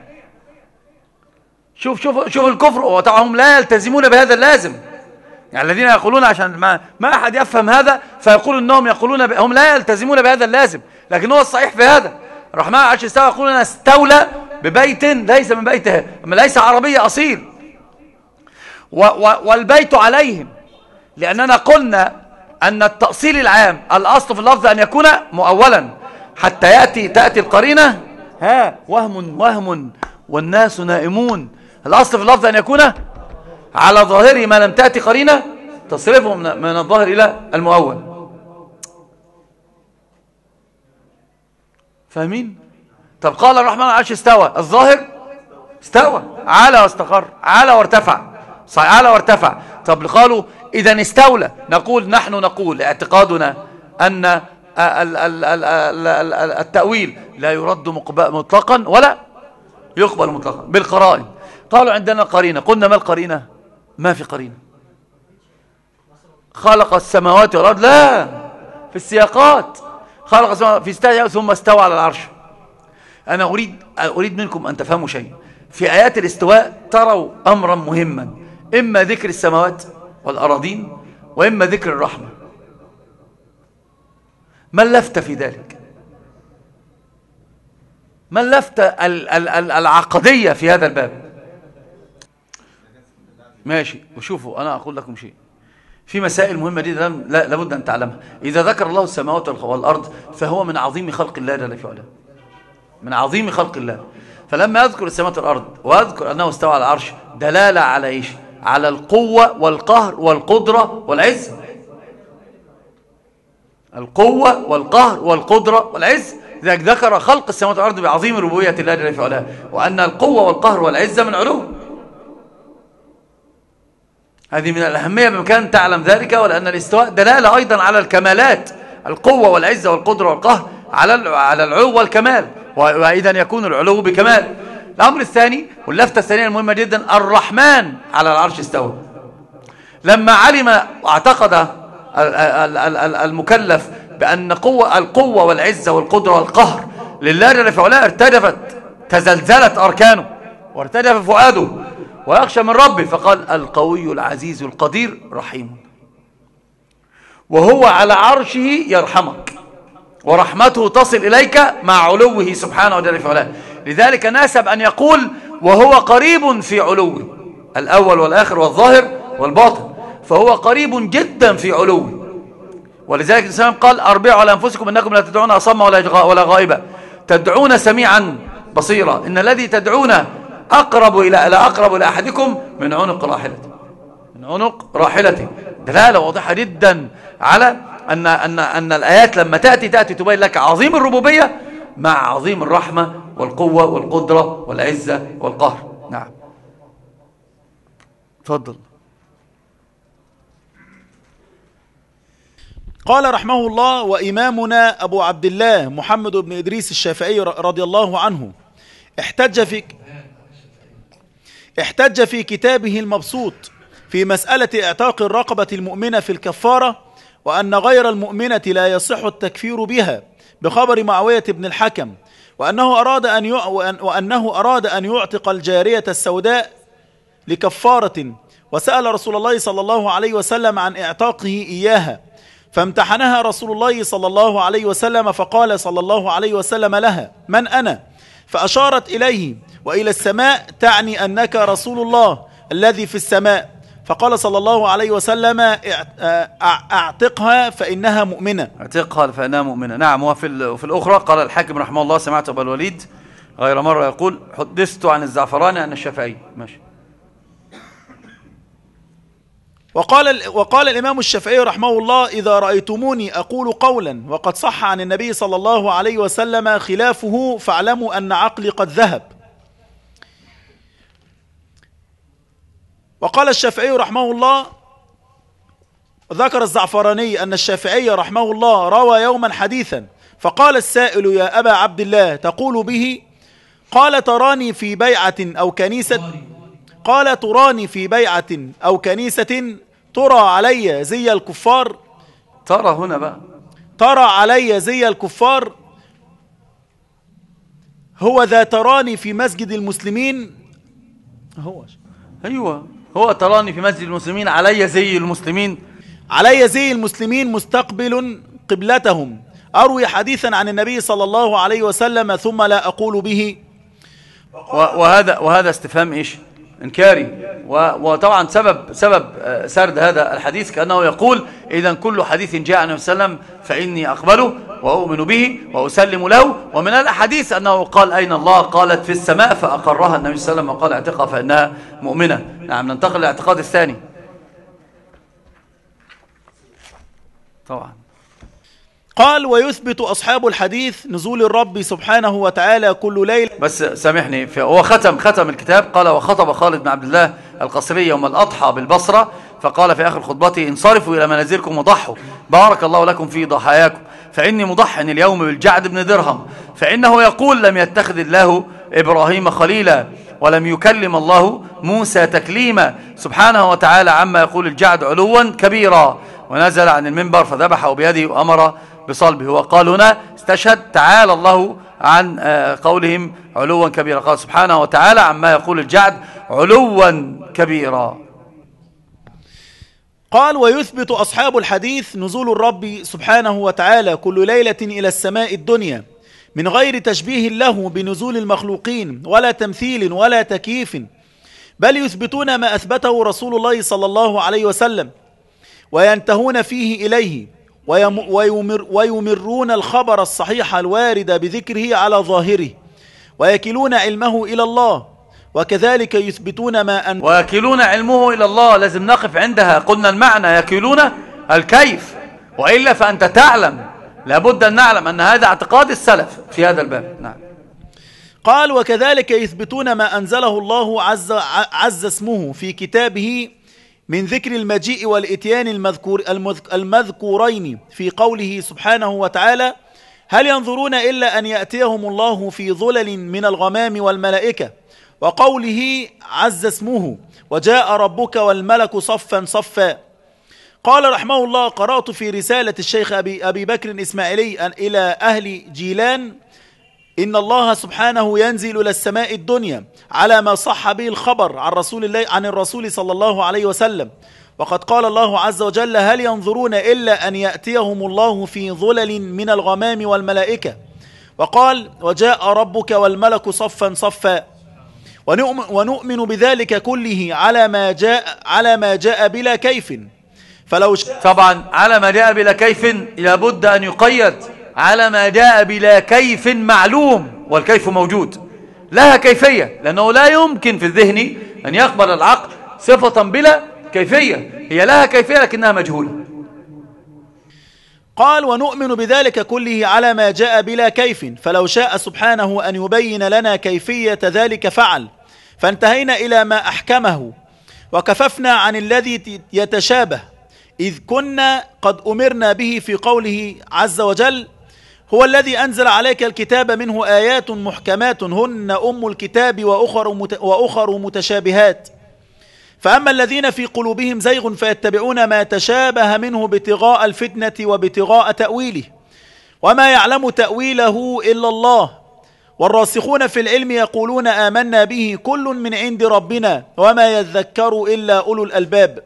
شوف شوف شوف الكفر. وطبعا هم لا يلتزمون بهذا اللازم، يعني الذين يقولون عشان ما, ما أحد يفهم هذا فيقول أنهم يقولون ب... هم لا يلتزمون بهذا اللازم، لكن هو الصحيح في هذا الرحمن على العرش استوى يقولون استولى ببيت ليس من بيته، ليس عربي أصيل، و... و... والبيت عليهم، لأننا قلنا أن التأصيل العام الأصل في اللفظ أن يكون مؤولا حتى يأتي تأتي القرينة ها وهم وهم والناس نائمون. الأصل في اللفظ أن يكون على ظاهره ما لم تأتي قرينة تصرفه من الظاهر إلى المؤول. فاهمين؟ طب قال الرحمن على العرش استوى، الظاهر استوى، عالى واستقر، عالى وارتفع، عالى وارتفع. طب قالوا إذا استولى، نقول نحن نقول اعتقادنا أن التأويل لا يرد مطلقا ولا يقبل مطلقا بالقرائن. قالوا عندنا قرينة، قلنا ما القرينة؟ ما في قرينة. خلق السماوات والأرض، لا، في السياقات خلق السماوات في استوى ثم استوى على العرش. أنا أريد أريد منكم أن تفهموا شيء في آيات الاستواء. تروا أمرا مهما، إما ذكر السماوات والأراضين وإما ذكر الرحمة. ما اللفت في ذلك؟ ما اللفت العقدية في هذا الباب؟ ماشي. وشوفوا أنا أقول لكم شيء، في مسائل مهمة جدا لابد أن تعلمها. إذا ذكر الله السماوات والأرض فهو من عظيم خلق الله جل في علاه، من عظيم خلق الله. فلما يذكر السماوات والأرض ويذكر أنه استوى على العرش دلالة على إيش؟ على القوة والقهر والقدرة والعز. القوة والقهر والقدرة والعز، لذلك ذكر خلق السماوات والأرض بعظيم ربوبية الله جل في علاه، وأن القوة والقهر والعزة من علو. هذه من الأهمية بمكان تعلم ذلك، ولأن الاستواء دلالة أيضا على الكمالات القوة والعزة والقدرة والقهر على على العلو والكمال، وإذا يكون العلو بكمال. الأمر الثاني واللفتة الثانية المهمة جدا، الرحمن على العرش استوى. لما علم واعتقد المكلف بأن قوة القوة والعزة والقدرة والقهر لله جل في علاه، ارتجفت تزلزلت أركانه وارتجف فؤاده ويخشى من ربه، فقال القوي العزيز القدير رحيم، وهو على عرشه يرحمك ورحمته تصل إليك مع علوه سبحانه وجل في علاه. لذلك ناسب أن يقول وهو قريب في علوه، الأول والآخر والظاهر والباطن، فهو قريب جدا في علوه. ولذلك الإسلام قال أربعوا على أنفسكم إنكم لا تدعون أصم ولا ولا غائبا، تدعون سميعا بصيرا، إن الذي تدعون أقرب إلى لا أقرب إلى أحدكم من عنق راحلته، من عنق راحلته. دلالة واضحة جدا على أن أن أن الآيات لما تأتي تأتي تبين لك عظيم الربوبية مع عظيم الرحمة والقوة والقدرة والعزة والقهر. نعم تفضل. قال رحمه الله: وإمامنا أبو عبد الله محمد بن إدريس الشافعي رضي الله عنه احتج في احتج في كتابه المبسوط في مسألة اعتاق الرقبة المؤمنة في الكفارة، وأن غير المؤمنة لا يصح التكفير بها بخبر معاوية بن الحكم، وأنه أراد أن ي... وأنه أراد أن يعتق الجارية السوداء لكفارة، وسأل رسول الله صلى الله عليه وسلم عن اعتاقه إياها، فامتحنها رسول الله صلى الله عليه وسلم، فقال صلى الله عليه وسلم لها: من أنا؟ فأشارت إليه وإلى السماء، تعني أنك رسول الله الذي في السماء، فقال صلى الله عليه وسلم: اعتقها فإنها مؤمنة. اعتقها فإنها مؤمنة. نعم. وفي في الأخرى قال الحاكم رحمه الله: سمعت أبا الوليد غير مرة يقول: حدثت عن الزعفراني عن الشافعي. ماشي. وقال وقال الإمام الشافعي رحمه الله: إذا رأيتموني أقول قولا وقد صح عن النبي صلى الله عليه وسلم خلافه فاعلموا أن عقلي قد ذهب. وقال الشافعي رحمه الله، ذكر الزعفراني أن الشافعي رحمه الله روى يوما حديثا، فقال السائل: يا أبا عبد الله تقول به؟ قال: تراني في بيعة أو كنيسة قال تراني في بيعة أو كنيسة ترى علي زي الكفار. ترى هنا بقى ترى علي زي الكفار، هو ذا تراني في مسجد المسلمين. هو أيوة هو تراني في مسجد المسلمين علي زي المسلمين، علي زي المسلمين مستقبل قبلتهم، أروي حديثا عن النبي صلى الله عليه وسلم ثم لا أقول به. وهذا وهذا استفهام إيش؟ إنكاري. وطبعا سبب سبب سرد هذا الحديث كأنه يقول: إذا كل حديث جاء عن النبي صلى الله عليه وسلم فإني أقبله وأؤمن به وأسلم له. ومن الحديث أنه قال: أين الله؟ قالت: في السماء، فأقرها النبي صلى الله عليه وسلم وقال: اعتقها فإنها مؤمنة. نعم. ننتقل للاعتقاد الثاني. طبعا قال: ويثبت أصحاب الحديث نزول الرب سبحانه وتعالى كل ليلة. بس سامحني، هو ختم ختم الكتاب قال: وخطب خالد بن عبد الله القصري يوم الأضحى بالبصرة، فقال في آخر خطبته: انصرفوا إلى منازلكم وضحوا، بارك الله لكم في ضحاياكم، فإني مضح اليوم بالجعد بن درهم، فإنه يقول: لم يتخذ الله إبراهيم خليلا ولم يكلم الله موسى تكليما، سبحانه وتعالى عما يقول الجعد علوا كبيرا. ونزل عن المنبر فذبحه بيده وأمر بصلبه. وقال هنا استشهد: تعالى الله عن قولهم علوا كبيرا، قال سبحانه وتعالى عما يقول الجعد علوا كبيرا. قال: ويثبت أصحاب الحديث نزول الرب سبحانه وتعالى كل ليلة إلى السماء الدنيا من غير تشبيه له بنزول المخلوقين ولا تمثيل ولا تكييف، بل يثبتون ما أثبته رسول الله صلى الله عليه وسلم وينتهون فيه إليه، ويمر ويمرون الخبر الصحيح الوارد بذكره على ظاهره، ويكلون علمه إلى الله، وكذلك يثبتون ما أن ويكلون علمه إلى الله. لازم نقف عندها. قلنا المعنى يكلون الكيف، وإلا فأنت تعلم، لابد أن نعلم أن هذا اعتقاد السلف في هذا الباب. نعم. قال: وكذلك يثبتون ما أنزله الله عز, عز اسمه في كتابه من ذكر المجيء والإتيان المذكور المذكورين في قوله سبحانه وتعالى: هل ينظرون إلا أن يأتيهم الله في ظلل من الغمام والملائكة، وقوله عز اسمه: وجاء ربك والملك صفا صفا. قال رحمه الله: قرأت في رسالة الشيخ أبي, أبي بكر إسماعيلي إلى أهل جيلان إن الله سبحانه ينزل إلى السماء الدنيا على ما صح به الخبر عن رسول الله عن الرسول صلى الله عليه وسلم، وقد قال الله عز وجل: هل ينظرون إلا أن يأتيهم الله في ظلل من الغمام والملائكة، وقال: وجاء ربك والملك صفا صفا. ونؤمن بذلك كله على ما جاء على ما جاء بلا كيف. فلو طبعا على ما جاء بلا كيف لابد أن يقيد على ما جاء بلا كيف معلوم، والكيف موجود، لها كيفية، لأنه لا يمكن في الذهن أن يقبل العقل صفة بلا كيفية، هي لها كيفية لكنها مجهولة. قال: ونؤمن بذلك كله على ما جاء بلا كيف، فلو شاء سبحانه أن يبين لنا كيفية ذلك فعل، فانتهينا إلى ما أحكمه وكففنا عن الذي يتشابه، إذ كنا قد أمرنا به في قوله عز وجل: هو الذي أنزل عليك الكتاب منه آيات محكمات هن أم الكتاب وأخر, مت وأخر متشابهات، فأما الذين في قلوبهم زيغ فيتبعون ما تشابه منه ابتغاء الفتنة وابتغاء تأويله، وما يعلم تأويله إلا الله، والراسخون في العلم يقولون آمنا به كل من عند ربنا وما يذكر إلا أولو الألباب.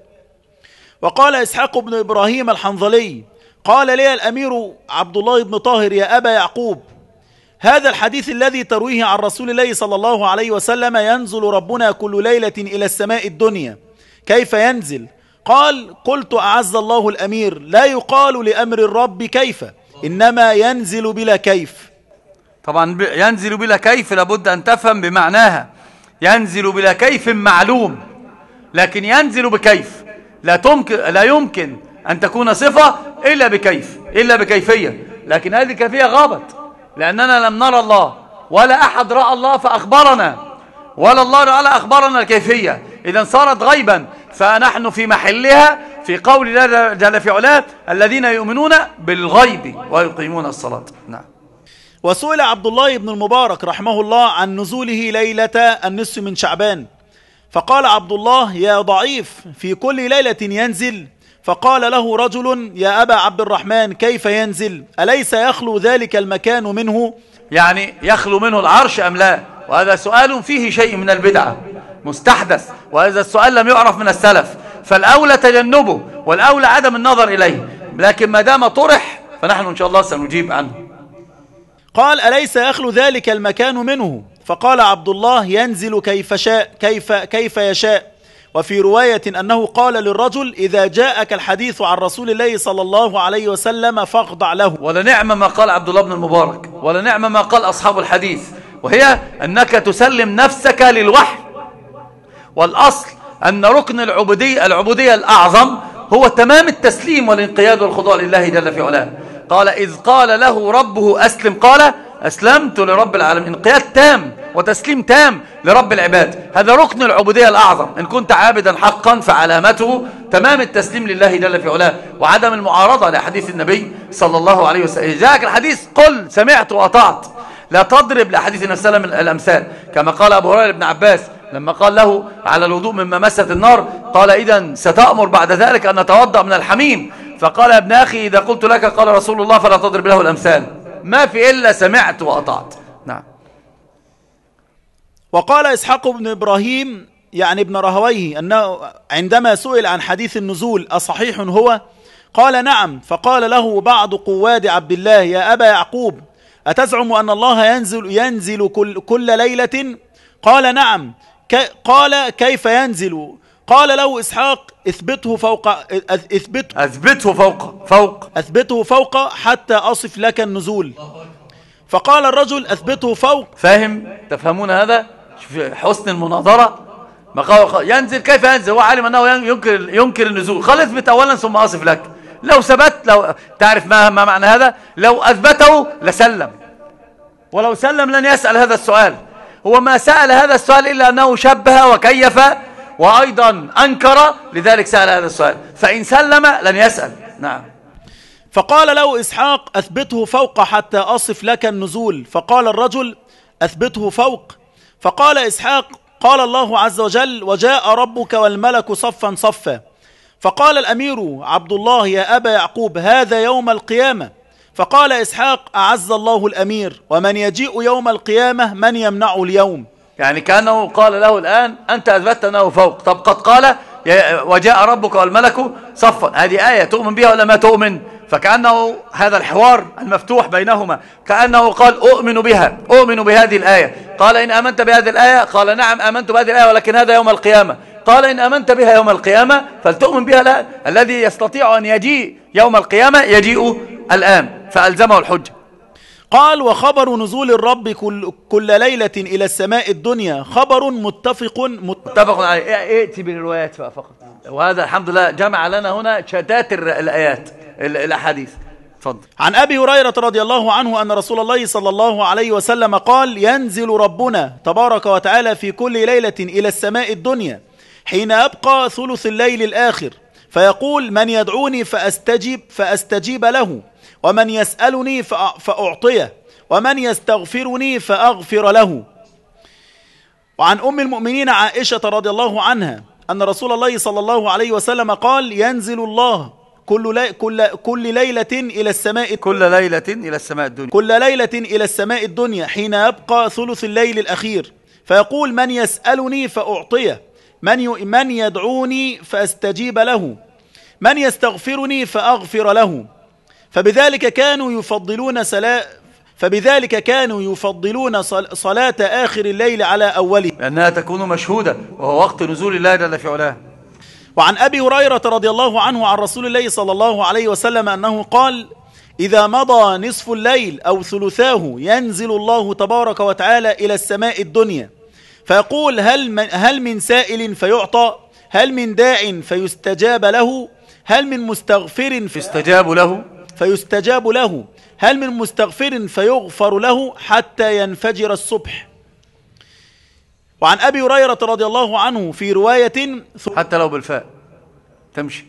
وقال إسحاق بن إبراهيم الحنظلي: قال لي الأمير عبد الله بن طاهر: يا أبا يعقوب، هذا الحديث الذي ترويه عن رسول الله صلى الله عليه وسلم ينزل ربنا كل ليلة إلى السماء الدنيا، كيف ينزل؟ قال: قلت أعز الله الأمير: لا يقال لأمر الرب كيف، إنما ينزل بلا كيف. طبعا ينزل بلا كيف لابد أن تفهم بمعناها، ينزل بلا كيف معلوم، لكن ينزل بكيف لا تمكن لا يمكن أن تكون صفة إلا بكيف إلا بكيفية، لكن هذه الكيفية غابت، لأننا لم نرى الله ولا أحد رأى الله فأخبرنا، ولا الله رأى أخبرنا الكيفية، إذا صارت غيبا، فنحن في محلها في قول الله جل في علاه: الذين يؤمنون بالغيب ويقيمون الصلاة. نعم. وسئل عبد الله بن المبارك رحمه الله عن نزوله ليلة النصف من شعبان، فقال عبد الله: يا ضعيف، في كل ليلة ينزل؟ فقال له رجل: يا أبا عبد الرحمن، كيف ينزل؟ أليس يخلو ذلك المكان منه؟ يعني يخلو منه العرش أم لا؟ وهذا سؤال فيه شيء من البدعة مستحدث، وهذا السؤال لم يعرف من السلف، فالأولى تجنبه والأولى عدم النظر إليه، لكن ما دام طرح فنحن إن شاء الله سنجيب عنه. قال: أليس يخلو ذلك المكان منه؟ فقال عبد الله: ينزل كيف شاء كيف كيف يشاء. وفي رواية أنه قال للرجل: إذا جاءك الحديث عن رسول الله صلى الله عليه وسلم فاخضع له. ولنعم ما قال عبد الله بن المبارك، ولنعم ما قال أصحاب الحديث، وهي أنك تسلم نفسك للوحي، والأصل أن ركن العبودية العبودية الأعظم هو تمام التسليم والانقياد والخضوع لله جل في علاه. قال: إذ قال له ربه أسلم، قال: أسلمت لرب العالمين، انقياد تام وتسليم تام لرب العباد، هذا ركن العبودية الأعظم. إن كنت عابدا حقا فعلامته تمام التسليم لله جل في علاه وعدم المعارضة لحديث النبي صلى الله عليه وسلم. إذا جاءك الحديث قل سمعت وأطعت، لا تضرب لحديث النبي صلى الله عليه وسلم الأمثال، كما قال أبو هريرة بن عباس لما قال له على الوضوء مما مست النار، قال: إذن ستأمر بعد ذلك أن نتوضأ من الحميم؟ فقال: يا ابن أخي، إذا قلت لك قال رسول الله فلا تضرب له الأمثال، ما في إلا سمعت وأطعت. نعم. وقال إسحاق بن إبراهيم يعني ابن رهويه أنه عندما سئل عن حديث النزول أصحيح هو؟ قال: نعم. فقال له بعض قواد عبد الله: يا أبا يعقوب، أتزعم أن الله ينزل ينزل كل, كل ليلة؟ قال: نعم. كي قال: كيف ينزل؟ قال له إسحاق: اثبته فوق اثبته اثبته فوق فوق اثبته فوق حتى أصف لك النزول. فقال الرجل: اثبته فوق. فاهم؟ تفهمون هذا؟ حسن المناظرة. ما قال ينزل، كيف ينزل؟ هو عالم أنه ينكر ينكر النزول، قال: اثبت أولا ثم أصف لك. لو ثبت، لو تعرف ما, ما معنى هذا، لو أثبته لسلم، ولو سلم لن يسأل هذا السؤال. هو ما سأل هذا السؤال إلا أنه شبه وكيف وأيضا أنكر، لذلك سأل هذا السؤال، فإن سلم لن يسأل. نعم. فقال له إسحاق أثبته فوق حتى أصف لك النزول. فقال الرجل أثبته فوق. فقال إسحاق قال الله عز وجل وجاء ربك والملك صفا صفا. فقال الأمير عبد الله يا أبا يعقوب هذا يوم القيامة. فقال إسحاق أعز الله الأمير ومن يجيء يوم القيامة من يمنعه اليوم. يعني كأنه قال له الآن أنت أثبتت أنه فوق، طب قد قال وجاء ربك والملك صفا، هذه آية تؤمن بها ولا ما تؤمن؟ فكأنه هذا الحوار المفتوح بينهما كأنه قال أؤمن بها، أؤمن بهذه الآية. قال إن آمنت بهذه الآية؟ قال نعم آمنت بهذه الآية ولكن هذا يوم القيامة. قال إن آمنت بها يوم القيامة فلتؤمن بها الآن، الذي يستطيع أن يجيء يوم القيامة يجيء الآن، فألزمه الحجة. قال وخبر نزول الرب كل, كل ليلة إلى السماء الدنيا خبر متفق متفق عليه. ائتي بالروايات فقط، وهذا الحمد لله جمع لنا هنا شتات الآيات الأحاديث. تفضل. عن أبي هريرة رضي الله عنه أن رسول الله صلى الله عليه وسلم قال ينزل ربنا تبارك وتعالى في كل ليلة إلى السماء الدنيا حين يبقى ثلث الليل الآخر فيقول من يدعوني فأستجيب فأستجيب له ومن يسألني فأعطيه ومن يستغفرني فأغفر له. وعن أم المؤمنين عائشة رضي الله عنها أن رسول الله صلى الله عليه وسلم قال ينزل الله كل, لي كل, كل ليلة إلى السماء كل ليلة إلى السماء الدنيا كل ليلة إلى السماء الدنيا حين يبقى ثلث الليل الأخير فيقول من يسألني فأعطيه من, من يدعوني فأستجيب له من يستغفرني فأغفر له. فبذلك كانوا يفضلون صلاة فبذلك كانوا يفضلون صلاة آخر الليل على أوله لأنها تكون مشهودة وهو وقت نزول الله جل في علاه. وعن أبي هريرة رضي الله عنه عن رسول الله صلى الله عليه وسلم أنه قال إذا مضى نصف الليل أو ثلثاه ينزل الله تبارك وتعالى إلى السماء الدنيا فيقول هل من, هل من سائل فيعطى هل من داع فيستجاب له هل من مستغفر فيستجاب له فيستجاب له هل من مستغفر فيغفر له حتى ينفجر الصبح. وعن أبي هريرة رضي الله عنه في رواية حتى لو بالفاء تمشي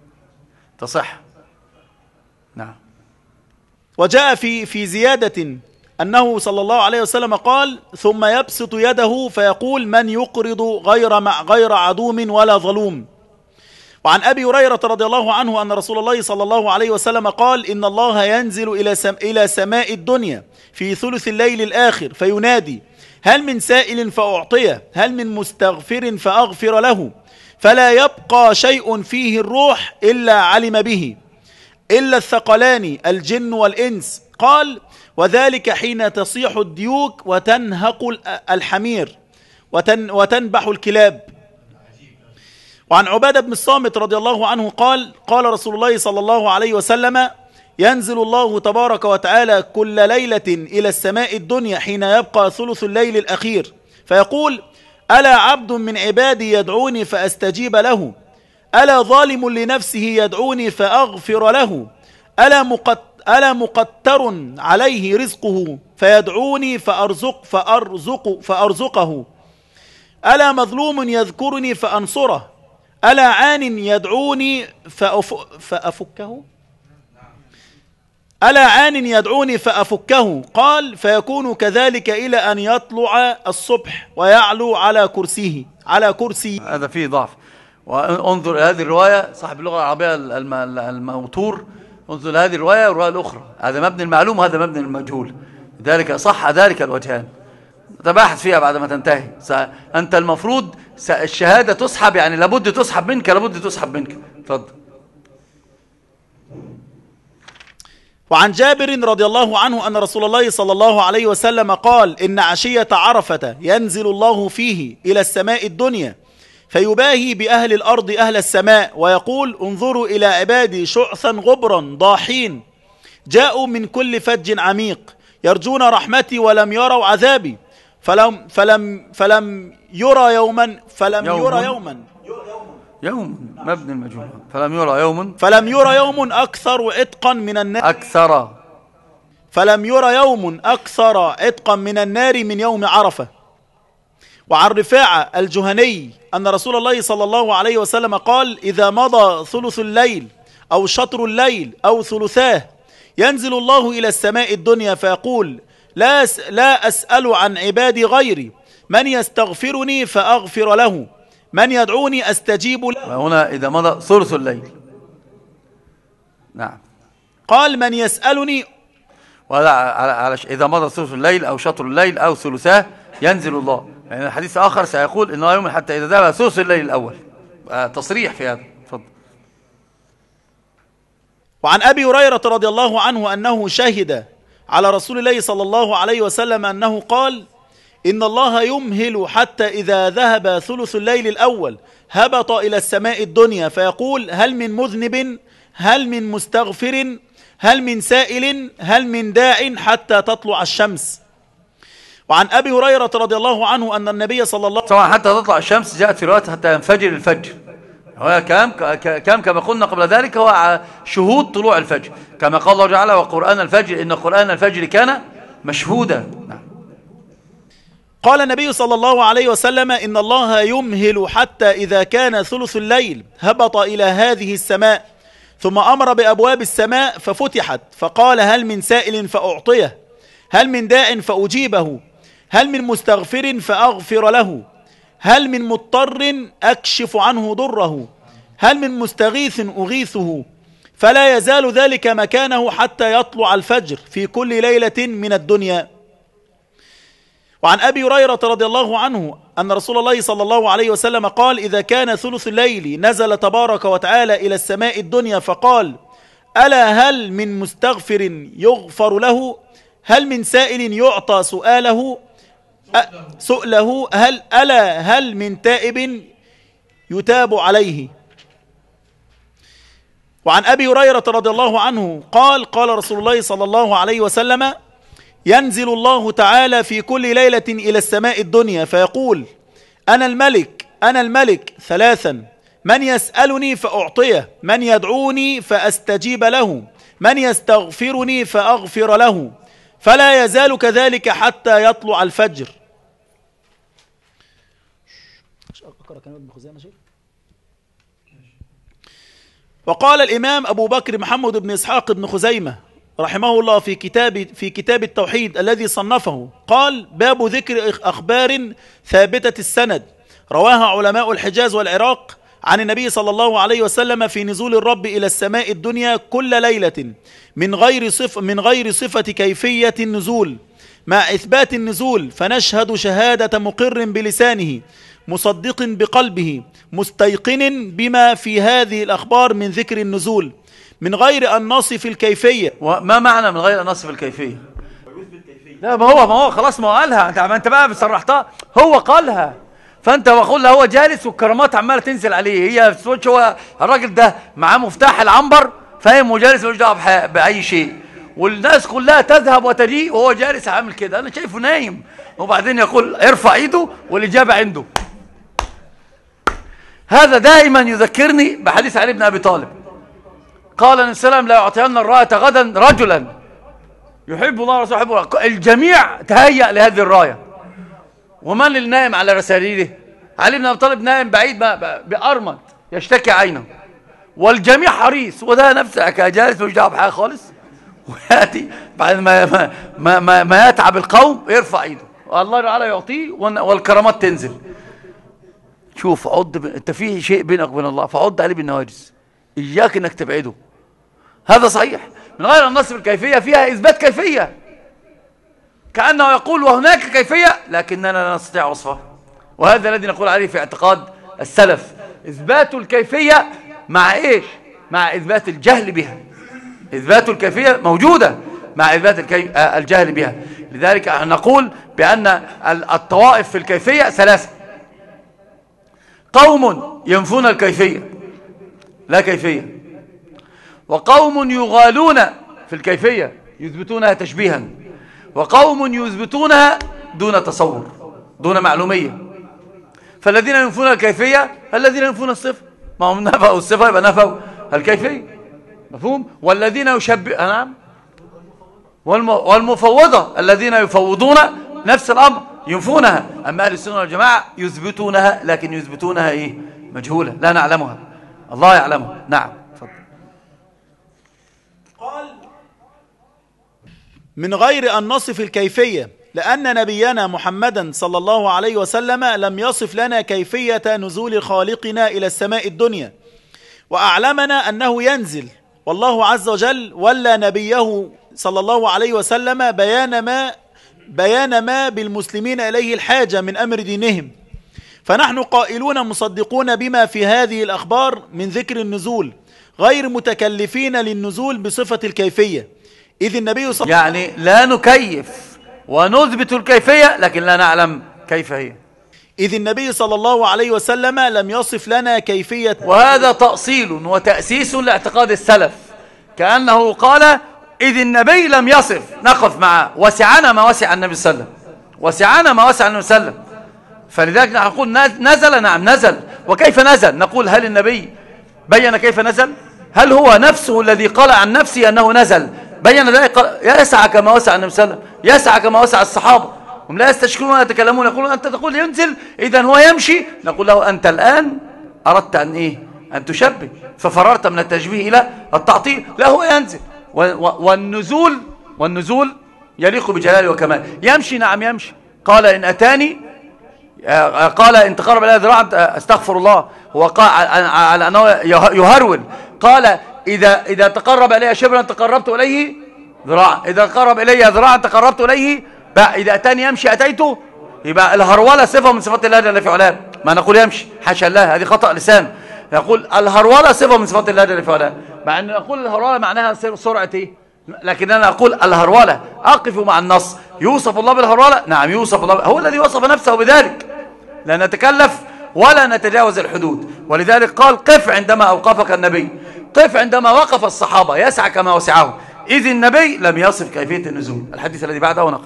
تصح. نعم. وجاء في في زيادة أنه صلى الله عليه وسلم قال ثم يبسط يده فيقول من يقرض غير مع غير عدوم ولا ظلوم. وعن أبي هريرة رضي الله عنه أن رسول الله صلى الله عليه وسلم قال إن الله ينزل إلى سم إلى سماء الدنيا في ثلث الليل الآخر فينادي هل من سائل فأعطيه هل من مستغفر فأغفر له فلا يبقى شيء فيه الروح إلا علم به إلا الثقلان الجن والإنس. قال وذلك حين تصيح الديوك وتنهق الحمير وتن وتنبح الكلاب. وعن عبادة بن الصامت رضي الله عنه قال قال رسول الله صلى الله عليه وسلم ينزل الله تبارك وتعالى كل ليلة إلى السماء الدنيا حين يبقى ثلث الليل الأخير فيقول ألا عبد من عبادي يدعوني فأستجيب له ألا ظالم لنفسه يدعوني فأغفر له ألا مقت ألا مقتر عليه رزقه فيدعوني فأرزق فأرزق فأرزقه ألا مظلوم يذكرني فأنصره ألا عان يدعوني فأف فأفكه ألا عان يدعوني فأفكه. قال فيكون كذلك إلى أن يطلع الصبح ويعلو على كرسيه على كرسي. هذا فيه ضعف. وانظر هذه الرواية صاحب اللغة العربية الموتور انظر هذه الرواية والرواية الأخرى هذا مبني المعلوم وهذا مبني المجهول لذلك صح ذلك الوجهان تباحث فيها بعد ما تنتهي. أنت المفروض الشهادة تسحب يعني لابد تسحب منك لابد تسحب منك. تفضل. وعن جابر رضي الله عنه أن رسول الله صلى الله عليه وسلم قال إن عشية عرفة ينزل الله فيه إلى السماء الدنيا فيباهي بأهل الأرض أهل السماء ويقول انظروا إلى عبادي شعثا غبرا ضاحين جاءوا من كل فج عميق يرجون رحمتي ولم يروا عذابي فلم فلم فلم يرى يوما فلم يوم يرى يوما يوم مبني المجهول فلم يرى يوم فلم يرى يوم أكثر عتقا من النار أكثر فلم يرى يوم أكثر عتقا من النار من يوم عرفة. وعن رفاعة الجهني أن رسول الله صلى الله عليه وسلم قال: إذا مضى ثلث الليل أو شطر الليل أو ثلثاه ينزل الله إلى السماء الدنيا فيقول: لا, لا أسأل عن عبادي غيري، من يستغفرني فأغفر له، من يدعوني أستجيب له. هنا إذا مضى ثلث الليل. نعم. قال: من يسألني. ولا على إذا مضى ثلث الليل أو شطر الليل أو ثلثاه ينزل الله. يعني الحديث آخر سيقول إنه يوم حتى إذا ذهب ثلث الليل الأول. تصريح في هذا. تفضل. وعن أبي هريرة رضي الله عنه أنه شهد على رسول الله صلى الله عليه وسلم أنه قال: إن الله يمهل حتى إذا ذهب ثلث الليل الأول هبط إلى السماء الدنيا فيقول: هل من مذنب، هل من مستغفر، هل من سائل، هل من داع، حتى تطلع الشمس. وعن أبي هريرة رضي الله عنه أن النبي صلى الله عليه وسلم طبعا حتى تطلع الشمس جاءت في رواية حتى ينفجر الفجر. هو كام كام كما قلنا قبل ذلك هو شهود طلوع الفجر، كما قال الله تعالى: وقرآن الفجر إن قرآن الفجر كان مشهودا. قال النبي صلى الله عليه وسلم: إن الله يمهل حتى إذا كان ثلث الليل هبط إلى هذه السماء، ثم أمر بأبواب السماء ففتحت فقال: هل من سائل فأعطيه، هل من داع فأجيبه، هل من مستغفر فأغفر له، هل من مضطر أكشف عنه ضره، هل من مستغيث أغيثه، فلا يزال ذلك مكانه حتى يطلع الفجر في كل ليلة من الدنيا. وعن أبي هريرة رضي الله عنه أن رسول الله صلى الله عليه وسلم قال: إذا كان ثلث الليل نزل تبارك وتعالى إلى السماء الدنيا فقال: ألا هل من مستغفر يغفر له، هل من سائل يعطى سؤاله سؤله، هل ألا هل من تائب يتاب عليه. وعن أبي هريرة رضي الله عنه قال: قال رسول الله صلى الله عليه وسلم: ينزل الله تعالى في كل ليلة إلى السماء الدنيا فيقول: أنا الملك أنا الملك ثلاثا: من يسألني فأعطيه، من يدعوني فأستجيب له، من يستغفرني فأغفر له، فلا يزال كذلك حتى يطلع الفجر. وقال الإمام أبو بكر محمد بن إسحاق بن خزيمة رحمه الله في كتاب في كتاب التوحيد الذي صنفه قال: باب ذكر أخبار ثابتة السند رواها علماء الحجاز والعراق عن النبي صلى الله عليه وسلم في نزول الرب إلى السماء الدنيا كل ليلة من غير صف من غير صفة كيفية النزول مع إثبات النزول، فنشهد شهادة مقر بلسانه مصدق بقلبه مستيقن بما في هذه الأخبار من ذكر النزول من غير أن نصف الكيفية. وما معنى من غير أن نصف الكيفية؟ لا ما هو ما هو خلاص ما هو قالها، انت انت بقى بصرحتها، هو قالها فانت بقول له هو جالس والكرامات عماله تنزل عليه. هي هو الراجل ده معاه مفتاح العنبر فاهم، وجالس ملوش دعوه باي شيء، والناس كلها تذهب وتجيء وهو جالس عامل كده، انا شايفه نايم، وبعدين يقول ارفع ايده والاجابه عنده. هذا دائما يذكرني بحديث علي بن ابي طالب قال النبي صلى الله عليه وسلم: لا يعطين الراية غدا رجلا يحب الله ورسوله يحبه الله. الجميع تهيأ لهذه الراية. ومن النائم على رساليله؟ علي بن ابي طالب نائم بعيد بأرمد يشتكي عينه، والجميع حريص، وده نفسه كجالس مش دعوه بحاجه خالص، وياتي بعد ما ما, ما, ما, ما يتعب القوم يرفع ايده والله تعالى يعطيه والكرامات تنزل. شوف عض ب... انت فيه شيء بينك وبين الله فعض عليه بالنواجذ، اياك انك تبعده. هذا صحيح من غير النص بالكيفيه، فيها اثبات كيفيه كانه يقول وهناك كيفيه لكننا لا نستطيع وصفها، وهذا الذي نقول عليه في اعتقاد السلف: اثبات الكيفيه مع ايش؟ مع اثبات الجهل بها. اثبات الكيفيه موجوده مع اثبات الكي... الجهل بها. لذلك نقول بان الطوائف في الكيفيه ثلاثه: قوم ينفون الكيفيه لا كيفيه، وقوم يغالون في الكيفيه يثبتونها تشبيها، وقوم يثبتونها دون تصور دون معلوميه. فالذين ينفون الكيفيه الذين ينفون الصفه، ما هم نفوا الصفه يبقى نفوا الكيفيه، مفهوم؟ والذين يشبه نعم والمفوضه الذين يفوضون نفس الامر ينفونها، أما أهل السنة والجماعة يثبتونها، لكن يثبتونها إيه؟ مجهولة لا نعلمها، الله يعلمها. نعم. قال من غير أن نصف الكيفية، لأن نبينا محمدا صلى الله عليه وسلم لم يصف لنا كيفية نزول خالقنا إلى السماء الدنيا، وأعلمنا أنه ينزل، والله عز وجل ولى نبيه صلى الله عليه وسلم بيان ما بيان ما بالمسلمين إليه الحاجة من أمر دينهم، فنحن قائلون مصدقون بما في هذه الأخبار من ذكر النزول، غير متكلفين للنزول بصفة الكيفية، إذ النبي صلى يعني لا نكيف ونثبت الكيفية لكن لا نعلم كيف هي، إذ النبي صلى الله عليه وسلم لم يصف لنا كيفية. وهذا تأصيل وتأسيس لاعتقاد السلف، كأنه قال إذ النبي لم يصف نقف معه، وسعنا ما وسع النبي صلى الله عليه وسلم، وسعنا ما وسع النبي صلى الله عليه وسلم. فلذلك نقول نزل، نعم نزل، وكيف نزل؟ نقول هل النبي بين كيف نزل؟ هل هو نفسه الذي قال عن نفسه أنه نزل بين ذلك؟ قال يسع كما وسع النبي صلى الله عليه وسلم، يسع كما وسع الصحابة، هم لا يستشكلون ولا يتكلمون، يقولون أنت تقول ينزل إذن هو يمشي، نقول له أنت الآن أردت أن إيه؟ أن تشبه، ففررت من التشبيه إلى التعطيل. لا، هو ينزل، والنزول والنزول يليق بجلاله وكماله. يمشي، نعم يمشي، قال إن أتاني، قال إن تقرب إلي ذراعا استغفر الله، هو قال على أنه يهرول، قال إذا إذا تقرب إلي شبرا تقربت إليه ذراعا، إذا تقرب إلي ذراعا تقربت إليه، إذا أتاني يمشي أتيته. يبقى الهرولة صفة من صفات الله جل في علاه، ما نقول يمشي حاشا الله، هذه خطأ لسان، نقول الهرولة صفة من صفات الله جل في علاه، مع أن نقول الهرولة معناها سرعة إيه؟ لكن أنا أقول الهرولة أقف مع النص، يوصف الله بالهرولة؟ نعم يوصف الله، هو الذي وصف نفسه بذلك، لا نتكلف ولا نتجاوز الحدود. ولذلك قال قف عندما أوقفك النبي، قف عندما وقف الصحابة، يسعى كما وسعه، إذ النبي لم يصف كيفية النزول. الحديث الذي بعده ونقف.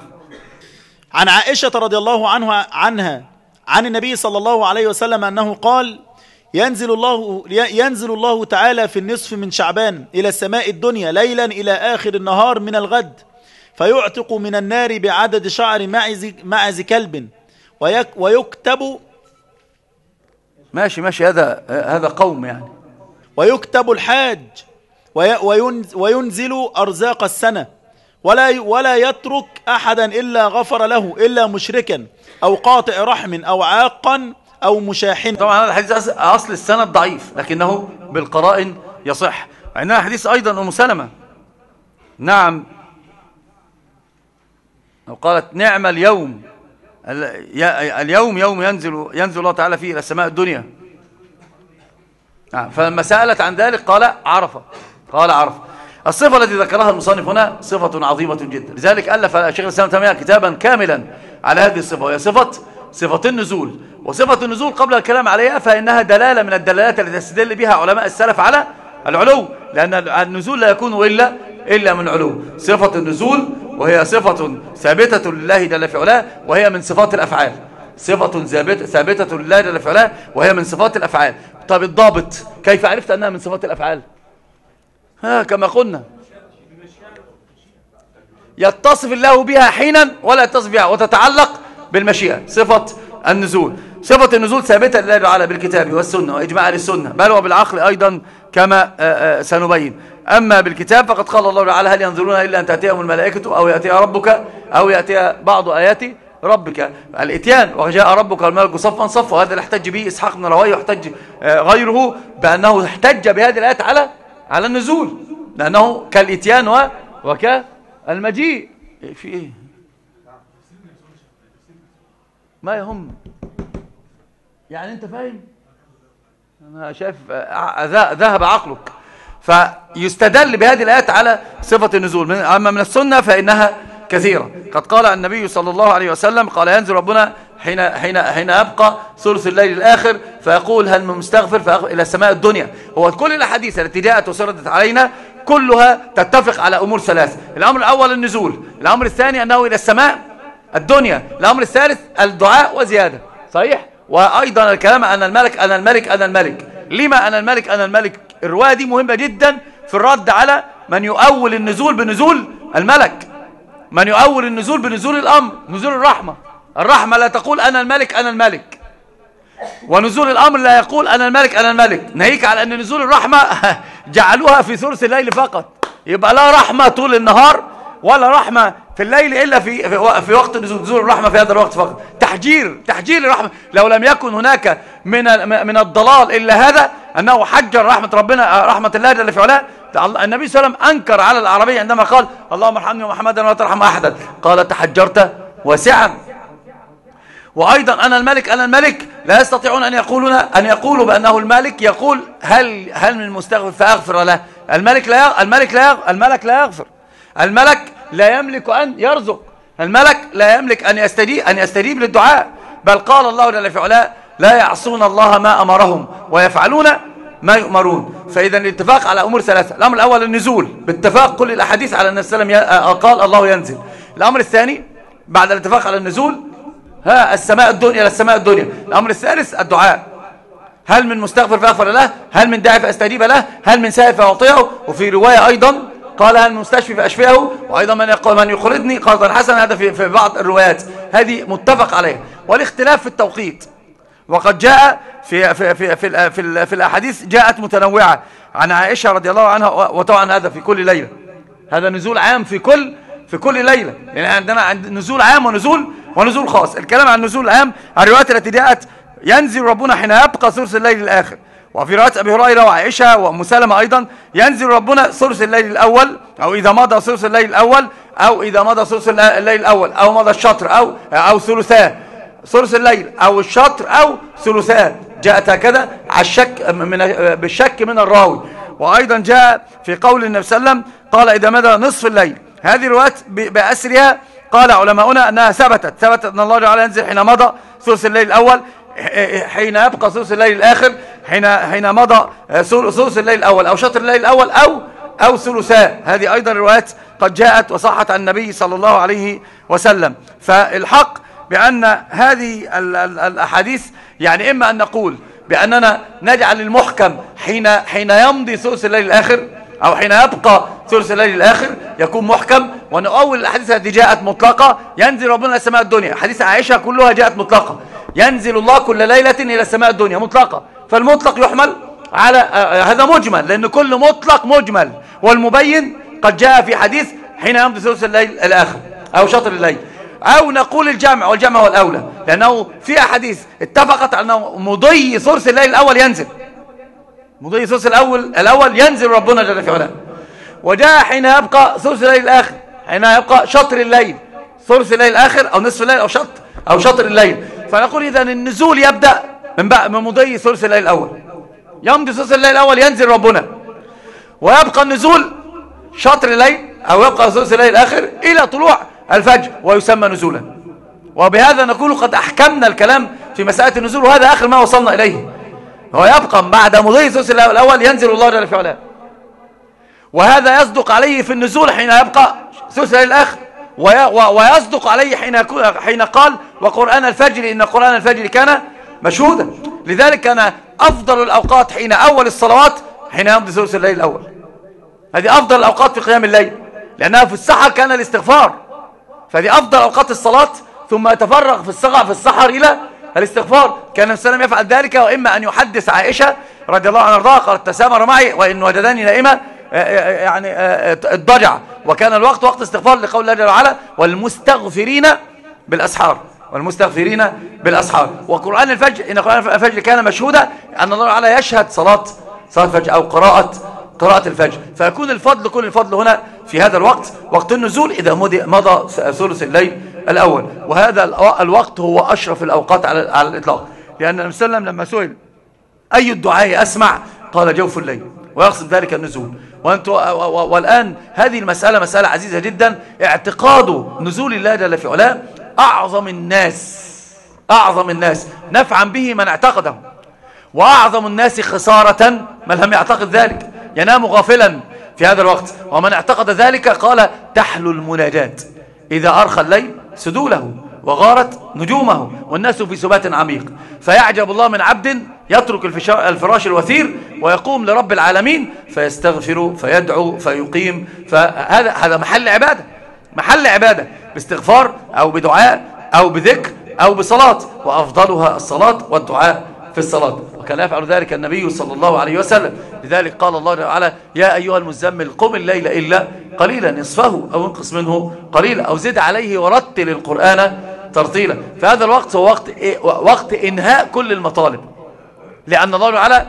عن عائشة رضي الله عنها عنها عن النبي صلى الله عليه وسلم أنه قال ينزل الله ينزل الله تعالى في النصف من شعبان إلى السماء الدنيا ليلا إلى آخر النهار من الغد، فيعتق من النار بعدد شعر معز معز كلب، ويك ويكتب ماشي ماشي هذا هذا قوم يعني، ويكتب الحاج وينزل أرزاق السنة، ولا ولا يترك أحدا إلا غفر له، إلا مشركا أو قاطع رحم أو عاقا أو مشاحن. طبعا هذا الحديث أصل السند ضعيف، لكنه بالقرائن يصح. وعندنا حديث أيضا أم سلمة، نعم، قالت نعم اليوم، اليوم يوم ينزل ينزل الله تعالى فيه إلى السماء الدنيا. نعم، فلما سألت عن ذلك قال عرفة، قال عرفة. الصفة التي ذكرها المصنف هنا صفة عظيمة جدا، لذلك ألف شيخ الإسلام ابن تيمية كتابا كاملا على هذه الصفة، وهي صفة صفة النزول. وصفة النزول قبل الكلام عليها فإنها دلالة من الدلالات التي تستدل بها علماء السلف على العلو، لأن النزول لا يكون إلا إلا من علو. صفة النزول وهي صفة ثابتة لله جل في علاه، وهي من صفات الأفعال، صفة ثابتة لله جل في علاه وهي من صفات الأفعال. طب الضابط كيف عرفت أنها من صفات الأفعال؟ ها كما قلنا يتصف الله بها حينا ولا يتصف بها، وتتعلق بالمشيئة. صفة النزول، صفة النزول ثابتة لله تعالى بالكتاب والسنة وإجماع أهل السنة، بل وبالعقل أيضا كما سنبين. أما بالكتاب فقد قال الله تعالى هل ينظرون إلا أن تأتيهم الملائكة أو يأتي ربك أو يأتي بعض آيات ربك، الإتيان، وجاء ربك والملك صفا صفا، وهذا اللي احتج به إسحاق بن راهويه، واحتج غيره بأنه احتج بهذه الآيات على على النزول، لأنه كالإتيان وكالمجيء. في إيه ما يهم يعني، أنت فاهم، أنا شايف ذهب عقلك. فيستدل بهذه الآيات على صفة النزول. أما من السنة فإنها كثيرة، قد قال النبي صلى الله عليه وسلم قال ينزل ربنا حين حين حين يبقى ثلث الليل الآخر فيقول هل من مستغفر إلى السماء الدنيا. هو كل الأحاديث التي جاءت وسردت علينا كلها تتفق على أمور ثلاث: الأمر الأول النزول، الأمر الثاني أنه إلى السماء الدنيا، الأمر الثالث الدعاء وزيادة. صحيح؟ وأيضا الكلام أن الملك أنا الملك أنا الملك. لما أنا الملك أنا الملك؟ الرواية دي مهمة جدا في الرد على من يؤول النزول بنزول الملك، من يؤول النزول بنزول الأمر، نزول الرحمة. الرحمة لا تقول أنا الملك أنا الملك، ونزول الأمر لا يقول أنا الملك أنا الملك. ناهيك على أن نزول الرحمة جعلوها في ثلث الليل فقط، يبقى لا رحمة طول النهار ولا رحمة في الليل إلا في في وقت نزول الرحمة في هذا الوقت فقط. تحجير تحجير الرحمة. لو لم يكن هناك من من الضلال إلا هذا أنه حجر رحمة ربنا رحمة الله جل في علاه. النبي صلى الله عليه وسلم أنكر على الأعرابي عندما قال اللهم ارحمني ومحمدا ولا ترحم أحدا، قال تحجرت واسعا. وأيضا أنا الملك أنا الملك لا يستطيعون أن يقولون أن يقولوا بأنه الملك. يقول هل هل من مستغفر فأغفر له؟ الملك لا الملك لا الملك لا يغفر. الملك لا يملك أن يرزق. الملك لا يملك أن يستجيب أن يستجيب للدعاء. بل قال الله جل في علاه لا يعصون الله ما أمرهم ويفعلون ما يؤمرون. فإذا الاتفاق على أمور ثلاثة. الأمر الأول النزول باتفاق كل الأحاديث على أن السلام قال الله ينزل. الأمر الثاني بعد الاتفاق على النزول ها السماء الدنيا إلى السماء الدنيا. الأمر الثالث الدعاء، هل من مستغفر فأغفر له؟ هل من داعي فأستجيب له؟ هل من سائل فأعطيه؟ وفي رواية أيضا قال هل من مستشفي فأشفيه؟ وأيضا من يقول من يقرضني قرضا حسنا. هذا في, في بعض الروايات هذه متفق عليها. والاختلاف في التوقيت، وقد جاء في في في في, في, في الأحاديث جاءت متنوعة عن عائشة رضي الله عنها. وطبعا هذا في كل ليلة، هذا نزول عام في كل في كل ليلة، لأن يعني عندنا عند نزول عام ونزول ونزول خاص. الكلام عن النزول العام الروايات التي جاءت ينزل ربنا حين يبقى ثلث الليل الآخر. وفي رواية أبي هريرة وعائشة وأم سلمة أيضا ينزل ربنا ثلث الليل الأول، أو إذا مضى ثلث الليل الأول، أو إذا مضى ثلث الليل الأول، أو مضى الشطر أو أو ثلثاه ثلث الليل، أو الشطر أو ثلثاه. جاءت هكذا على الشك من بالشك من الراوي. وأيضا جاء في قول النبي صلى الله عليه وسلم قال إذا مضى نصف الليل. هذه الروايات بأسرها قال علماؤنا أنها ثبتت ثبتت أن الله تعالى ينزل حين مضى ثلث الليل الأول، حين يبقى ثلث الليل الآخر، حين حين مضى ثلث الليل الأول أو شطر الليل الأول أو أو ثلثاه. هذه أيضا روايات قد جاءت وصحت عن النبي صلى الله عليه وسلم. فالحق بأن هذه الأحاديث يعني إما أن نقول بأننا نجعل المحكم حين حين يمضي ثلث الليل الآخر أو حين يبقى ثلث الليل الآخر يكون محكم، ونؤول الأحاديث التي جاءت مطلقة ينزل ربنا إلى السماء الدنيا. حديث عائشة كلها جاءت مطلقة، ينزل الله كل ليلة إلى السماء الدنيا مطلقة. فالمطلق يحمل على هذا مجمل، لأن كل مطلق مجمل، والمبين قد جاء في حديث حين يمضي ثلث الليل الآخر أو شطر الليل. أو نقول الجمع، والجمع هو الأولى، لأنه في أحاديث اتفقت على أنه مضي ثلث الليل الأول ينزل، مضي ثلث الأول الأول ينزل ربنا جل في علاه. وجاء حين يبقى ثلث الليل الآخر، حين يبقى شطر الليل، ثلث الليل الآخر أو نصف الليل أو شطر أو شطر الليل. فنقول إذا النزول يبدأ من بقى من مضي ثلث الليل الأول، يمضي ثلث الليل الأول ينزل ربنا، ويبقى النزول شطر الليل أو يبقى ثلث الليل الآخر إلى طلوع الفجر ويسمى نزولا. وبهذا نقول قد أحكمنا الكلام في مسألة النزول، وهذا آخر ما وصلنا إليه. هو يبقى بعد مضي ثلث الليل الأول ينزل الله جل في علاه، وهذا يصدق عليه في النزول حين يبقى ثلث الليل الآخر، ويصدق عليه حين حين قال وقرآن الفجر إن قرآن الفجر كان مشهودا. لذلك كان أفضل الأوقات حين أول الصلوات حين يمضي ثلث الليل الأول. هذه أفضل الأوقات في قيام الليل، لأنها في السحر كان الاستغفار، فهذه أفضل أوقات الصلاة، ثم يتفرغ في السحر في السحر إلى الاستغفار. كان النبي صلى الله عليه وسلم يفعل ذلك، وإما أن يحدث عائشة رضي الله عنها وارضاها قالت تسامر معي وإن وجدني نائمة يعني الضجع، وكان الوقت وقت استغفار لقول الله جل وعلا والمستغفرين بالأسحار، والمستغفرين بالأسحار. وقرآن الفجر إن قرآن الفجر كان مشهودا، أن الله تعالى يشهد صلاة صلاة الفجر أو قراءة قراءة الفجر. فيكون الفضل كل الفضل هنا في هذا الوقت، وقت النزول إذا مضى ثلث الليل الأول. وهذا الوقت هو أشرف الأوقات على على الإطلاق، لأن النبي صلى الله عليه وسلم لما سئل أي الدعاء أسمع قال جوف الليل، ويقصد ذلك النزول. والآن هذه المسألة مسألة عزيزة جدا، اعتقاد نزول الله جل في علاه أعظم الناس أعظم الناس نفعا به من اعتقده، وأعظم الناس خسارة من لم يعتقد ذلك، ينام غافلا في هذا الوقت. ومن اعتقد ذلك قال تحلو المناجات إذا أرخى الليل سدوله وغارت نجومه والناس في سبات عميق. فيعجب الله من عبد يترك الفراش الوثير ويقوم لرب العالمين فيستغفر فيدعو فيقيم. فهذا هذا محل عبادة، محل عبادة باستغفار أو بدعاء أو بذكر أو بصلاة، وأفضلها الصلاة والدعاء في الصلاة، وكان يفعل ذلك النبي صلى الله عليه وسلم. لذلك قال الله تعالى: يا أيها المزمل قم الليل إلا قليلا نصفه أو انقص منه قليلا أو زد عليه ورتل القرآن ترتيلا. فهذا الوقت هو وقت, إيه؟ وقت إنهاء كل المطالب، لأن الله تعالى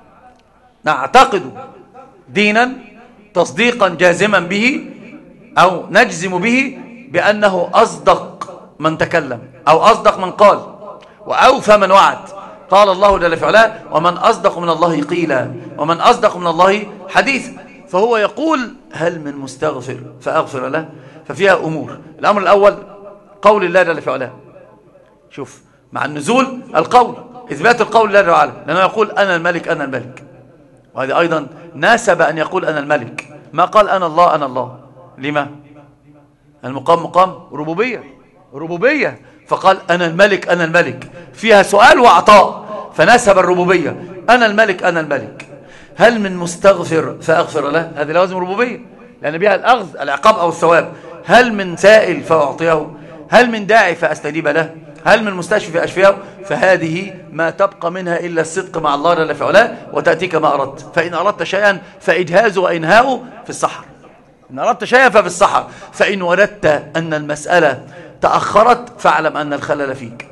نعتقد دينا تصديقا جازما به أو نجزم به بأنه أصدق من تكلم أو أصدق من قال وأوفى من وعد. قال الله جل في علاه: ومن أصدق من الله قيلا ومن أصدق من الله حديثا. فهو يقول: هل من مستغفر فأغفر له؟ ففيها أمور. الأمر الأول قول الله جل في علاه. شوف، مع النزول القول، إثبات القول لله تعالى، لأنه يقول: أنا الملك أنا الملك. وهذا أيضا ناسب أن يقول أنا الملك، ما قال أنا الله أنا الله. لما؟ المقام مقام ربوبية ربوبية فقال أنا الملك أنا الملك، فيها سؤال وعطاء، فناسب الربوبية. أنا الملك أنا الملك. هل من مستغفر فأغفر له؟ هذه لازم ربوبية، لأن بها الأخذ العقاب أو الثواب. هل من سائل فأعطيه؟ هل من داعي فأستجيب له؟ هل من مستشفي فأشفيه؟ فهذه ما تبقى منها إلا الصدق مع الله جل في علاه، وتأتيك ما أردت. فإن أردت شيئا فإجهازه وإنهاؤه في السحر. إن أردت شيئا ففي السحر. فإن وردت أن المسألة تأخرت فاعلم أن الخلل فيك،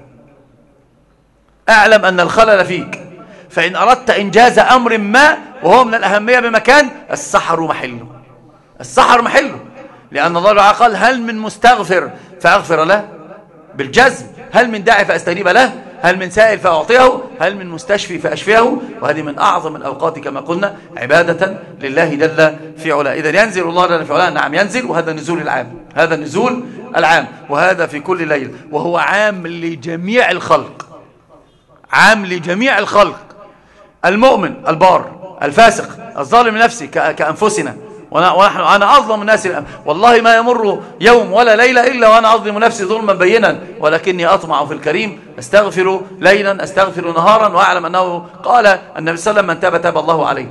اعلم أن الخلل فيك. فإن أردت إنجاز أمر ما وهو من الأهمية بمكان، السحر محله، السحر محله، لأن الله تعالى قال: هل من مستغفر فأغفر له؟ بالجزم. هل من داعي فأستجيب له؟ هل من سائل فأعطيه؟ هل من مستشفي فأشفيه؟ وهذه من أعظم الأوقات كما قلنا عبادة لله جل في علاه. إذا ينزل الله جل في علاه، نعم ينزل، وهذا النزول العام، هذا النزول العام، وهذا في كل ليل، وهو عام لجميع الخلق، عام لجميع الخلق، المؤمن البار الفاسق الظالم لنفسه كأنفسنا، ونحن أنا أظلم الناس الآن. والله ما يمر يوم ولا ليلة إلا وأنا أظلم نفسي ظلما بينا، ولكني أطمع في الكريم، أستغفر ليلا أستغفر نهارا، وأعلم أنه قال النبي صلى الله عليه وسلم: من تاب تاب الله عليه.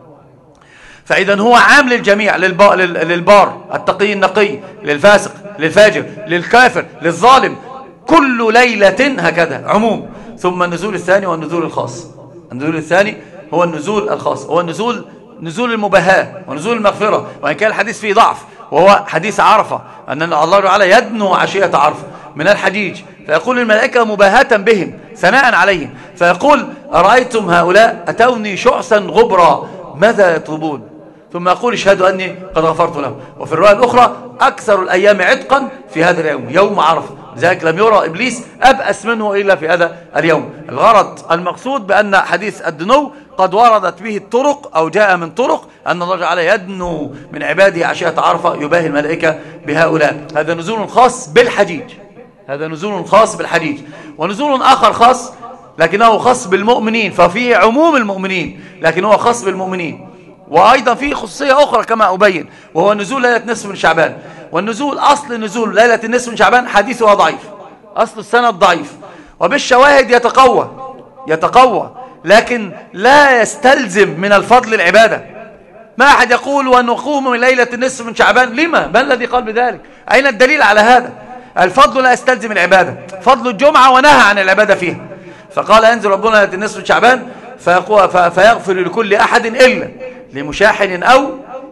فإذا هو عام للجميع، للبار التقي النقي، للفاسق للفاجر للكافر للظالم، كل ليلة هكذا عموم. ثم النزول الثاني والنزول الخاص. النزول الثاني هو النزول الخاص، هو النزول نزول المباهاة ونزول المغفرة، وإن كان الحديث فيه ضعف، وهو حديث عرفة، أن الله تعالى يدنو عشية عرفة من الحجيج، فيقول الملائكة مباهاة بهم ثناء عليهم، فيقول: أرأيتم هؤلاء أتوني شعثا غبرا ماذا يطلبون؟ ثم يقول: اشهدوا أني قد غفرت لهم. وفي الرواية الأخرى: أكثر الأيام عتقا في هذا اليوم، يوم عرفة، لذلك لم يرى إبليس أبأس منه إلا في هذا اليوم. الغرض المقصود بأن حديث الدنو قد وردت به الطرق أو جاء من طرق أن الله تعالى يدنو من عباده عشية عرفة، يباهي الملائكة بهؤلاء. هذا نزول خاص بالحجيج، هذا نزول خاص بالحجيج. ونزول آخر خاص لكنه خاص بالمؤمنين، ففيه عموم المؤمنين لكنه خاص بالمؤمنين. وأيضا فيه خصوصية أخرى كما أبين، وهو نزول ليلة نصف من شعبان. والنزول أصل نزول ليلة النصف من شعبان حديثها ضعيف، أصل السند ضعيف، وبالشواهد يتقوى يتقوى لكن لا يستلزم من الفضل العبادة. ما أحد يقول ونقوم من ليلة النصف من شعبان، لما؟ ما الذي قال بذلك؟ أين الدليل على هذا؟ الفضل لا يستلزم العبادة، فضل الجمعة ونهى عن العبادة فيها. فقال: ينزل ربنا ليلة النصف من شعبان فيغفر لكل أحد إلا لمشاحن أو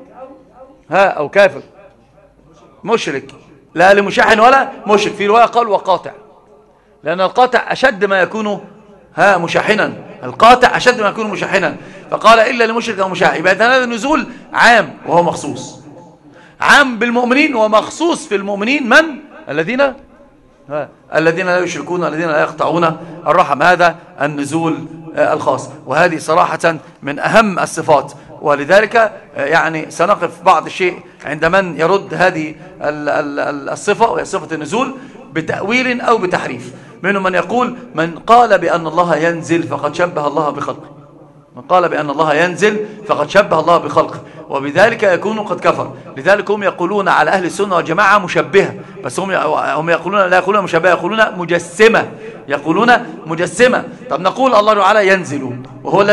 ها أو كافر مشرك، لا لمشاحن ولا مشرك. في رواية قال: وقاطع، لأن القاطع أشد ما يكون ها مشاحنا، القاطع أشد ما يكون مشاحنا، فقال: إلا لمشرك أو مشاحن. يبقى هذا النزول عام وهو مخصوص، عام بالمؤمنين ومخصوص في المؤمنين من؟ الذين ها الذين لا يشركون، الذين لا يقطعون الرحم. هذا النزول الخاص، وهذه صراحة من أهم الصفات. ولذلك يعني سنقف بعض الشيء عند من يرد هذه الصفة، وهي صفة النزول، بتأويل أو بتحريف. منهم من يقول: من قال بأن الله ينزل فقد شبه الله بخلقه، من قال بأن الله ينزل فقد شبه الله بخلقه، وبذلك يكون قد كفر. لذلك هم يقولون على أهل السنة والجماعة مشبهة، بس هم هم يقولون لا يقولون مشبهة، يقولون مجسمة، يقولون مجسمة. طب نقول الله تعالى ينزل، وهو الذي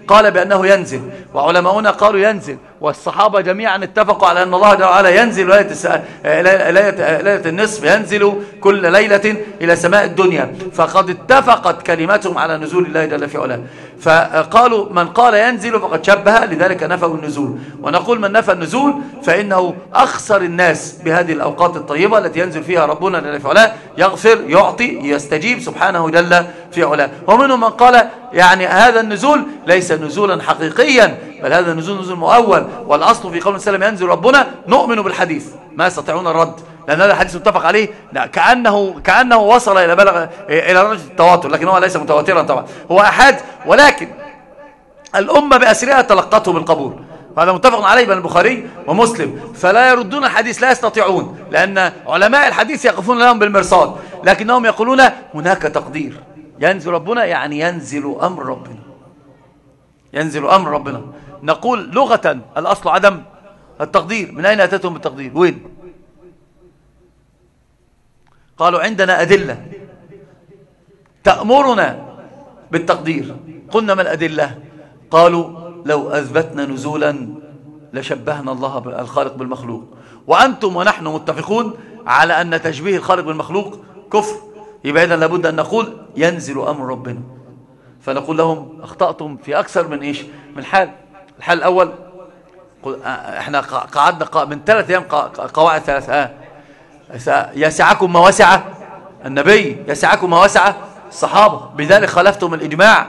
قال بأنه ينزل، وعلماؤنا قالوا ينزل، والصحابة جميعا اتفقوا على أن الله جل وعلا ينزل ليلة النصف، ينزل كل ليلة إلى سماء الدنيا، فقد اتفقت كلمتهم على نزول الله جل في علاه. فقالوا من قال ينزل فقد شبه، لذلك نفوا النزول. ونقول من نفى النزول فإنه أخسر الناس بهذه الأوقات الطيبة التي ينزل فيها ربنا جل في علاه، يغفر، يعطي، يستجيب سبحانه جل في علاه. ومنهم من قال يعني هذا النزول ليس نزولا حقيقيا، بل هذا نزول نزول مؤول، والأصل في قول السلام ينزل ربنا نؤمن بالحديث ما يستطيعون الرد، لأن هذا الحديث متفق عليه كأنه, كأنه وصل إلى بلغ إلى درجة التواتر، لكن هو ليس متواترا طبعا، هو أحد، ولكن الأمة بأسرها تلقته بالقبول، وهذا متفق عليه بين البخاري ومسلم. فلا يردون الحديث، لا يستطيعون، لأن علماء الحديث يقفون لهم بالمرصاد، لكنهم يقولون هناك تقدير، ينزل ربنا يعني ينزل أمر ربنا، ينزل أمر ربنا. نقول لغة الأصل عدم التقدير. من أين أتتهم بالتقدير؟ وين؟ قالوا عندنا أدلة تأمرنا بالتقدير. قلنا ما الأدلة؟ قالوا لو أثبتنا نزولا لشبهنا الله الخالق بالمخلوق، وأنتم ونحن متفقون على أن تشبيه الخالق بالمخلوق كفر، يبقى إذن لابد أن نقول ينزل أمر ربنا. فنقول لهم أخطأتم في أكثر من إيش؟ من حال. الحال الأول احنا قعدنا من ثلاث أيام قواعد ثلاثة، يسعكم ما وسع النبي، يسعكم ما وسع الصحابة، بذلك خالفتم الإجماع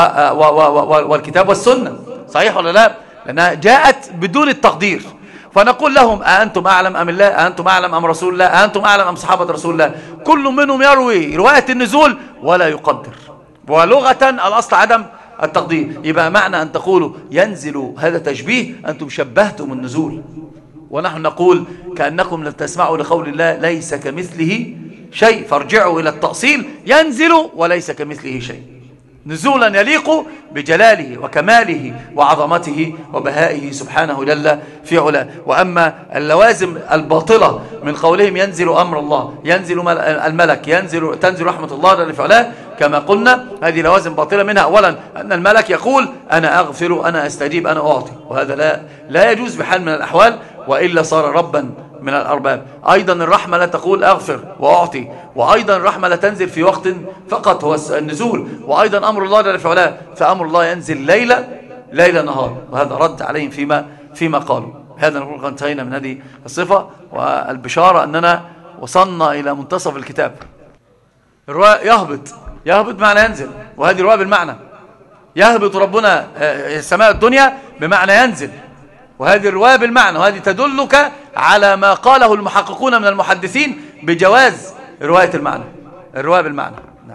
والكتاب والسنة، صحيح ولا لا؟ لأنها جاءت بدون التقدير. فنقول لهم أأنتم أعلم أم الله؟ أأنتم أعلم أم رسول الله؟ أأنتم أعلم أم صحابة رسول الله؟ كل منهم يروي رواية النزول ولا يقدر، ولغة الأصل عدم التقدير. يبقى معنى أن تقولوا ينزل هذا تشبيه، أنتم شبهتم النزول، ونحن نقول كأنكم لم تسمعوا لقول الله ليس كمثله شيء، فارجعوا إلى التأصيل، ينزل وليس كمثله شيء، نزولا يليق بجلاله وكماله وعظمته وبهائه سبحانه جل في علاه. وأما اللوازم الباطلة من قولهم ينزل أمر الله، ينزل الملك، ينزل تنزل رحمة الله جل في علاه، كما قلنا هذه لوازم باطلة. منها أولا أن الملك يقول أنا أغفر، أنا أستجيب، أنا أعطي، وهذا لا, لا يجوز بحال من الأحوال، وإلا صار ربا من الأرباب. أيضا الرحمة لا تقول أغفر وأعطي، وأيضا الرحمة لا تنزل في وقت فقط هو النزول، وأيضا أمر الله جل في علاه فأمر الله ينزل ليلة ليلة نهار، وهذا رد عليهم فيما فيما قالوا. هذا نقول قد انتهينا من هذه الصفة، والبشارة أننا وصلنا إلى منتصف الكتاب. الرواية يهبط، يهبط معنى ينزل، وهذه رواية بالمعنى يهبط ربنا سماء الدنيا بمعنى ينزل، وهذه الرواية بالمعنى، وهذه تدلك على ما قاله المحققون من المحدثين بجواز رواية المعنى، الرواية بالمعنى. نعم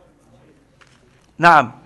نعم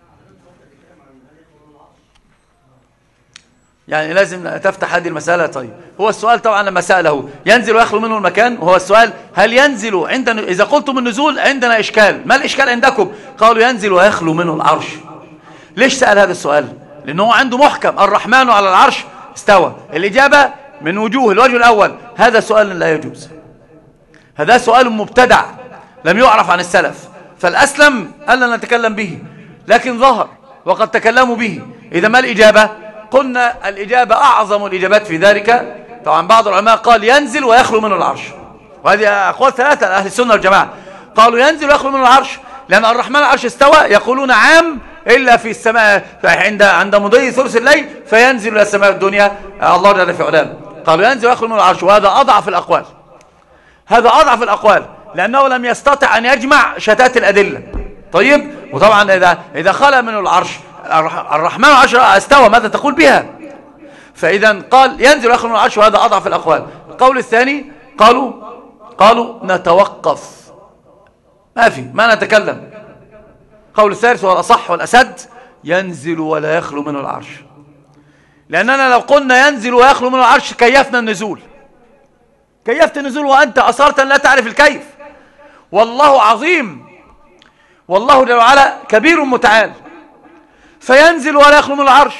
يعني لازم تفتح هذه المسألة. طيب هو السؤال طبعا لما سأله ينزل ويخلو منه المكان، وهو السؤال هل ينزل عندنا؟ إذا قلتم النزول عندنا إشكال، ما الإشكال عندكم؟ قالوا ينزل ويخلو منه العرش. ليش سأل هذا السؤال؟ لأنه عنده محكم الرحمن على العرش استوى. الإجابة من وجوه، الوجه الأول هذا سؤال لا يجوز، هذا سؤال مبتدع لم يعرف عن السلف، فالأسلم ألا نتكلم به، لكن ظهر وقد تكلموا به. إذا ما الإجابة؟ قلنا الإجابة أعظم الإجابات في ذلك. طبعا بعض العلماء قال ينزل ويخلو منه العرش، وهذه أقوال ثلاثة أهل السنة والجماعة، قالوا ينزل ويخلو منه العرش لأن الرحمن العرش استوى، يقولون عام إلا في السماء عند عند مضي ثلث الليل فينزل إلى السماء الدنيا الله جل في علاه. قالوا ينزل ويخلو منه العرش، وهذا أضعف الأقوال، هذا أضعف الأقوال لأنه لم يستطع أن يجمع شتات الأدلة. طيب وطبعا إذا إذا خلى منه العرش، الرحمن العرش استوى، ماذا تقول بها؟ فإذا قال ينزل ويخلو منه العرش، وهذا أضعف الأقوال. القول الثاني قالوا قالوا نتوقف، ما في ما نتكلم. قول الثالث والأصح والأسد ينزل ولا يخلو منه العرش، لأننا لو قلنا ينزل ويخلو منه العرش كيفنا النزول، كيفت النزول وأنت أصرت أن لا تعرف الكيف. والله عظيم، والله جل وعلا كبير متعال، فينزل ولا يخلو من العرش.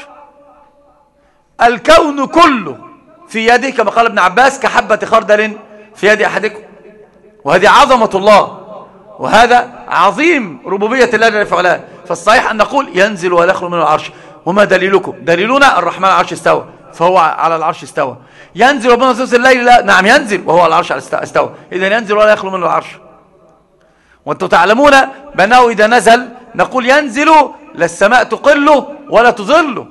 الكون كله في يده كما قال ابن عباس كحبة خردل في يد أحدكم، وهذه عظمة الله، وهذا عظيم ربوبية الله جل وعلا. فالصحيح أن نقول ينزل ولا يخلو من العرش. وما دليلكم؟ دليلنا الرحمن على العرش استوى، فهو على العرش استوى. ينزل ربنا ثلث الليل؟ لا، نعم ينزل وهو على العرش استوى. إذا ينزل ولا يخلو منه العرش. وانتم تعلمون بأنه إذا نزل نقول ينزل لا السماء تقله ولا تظله،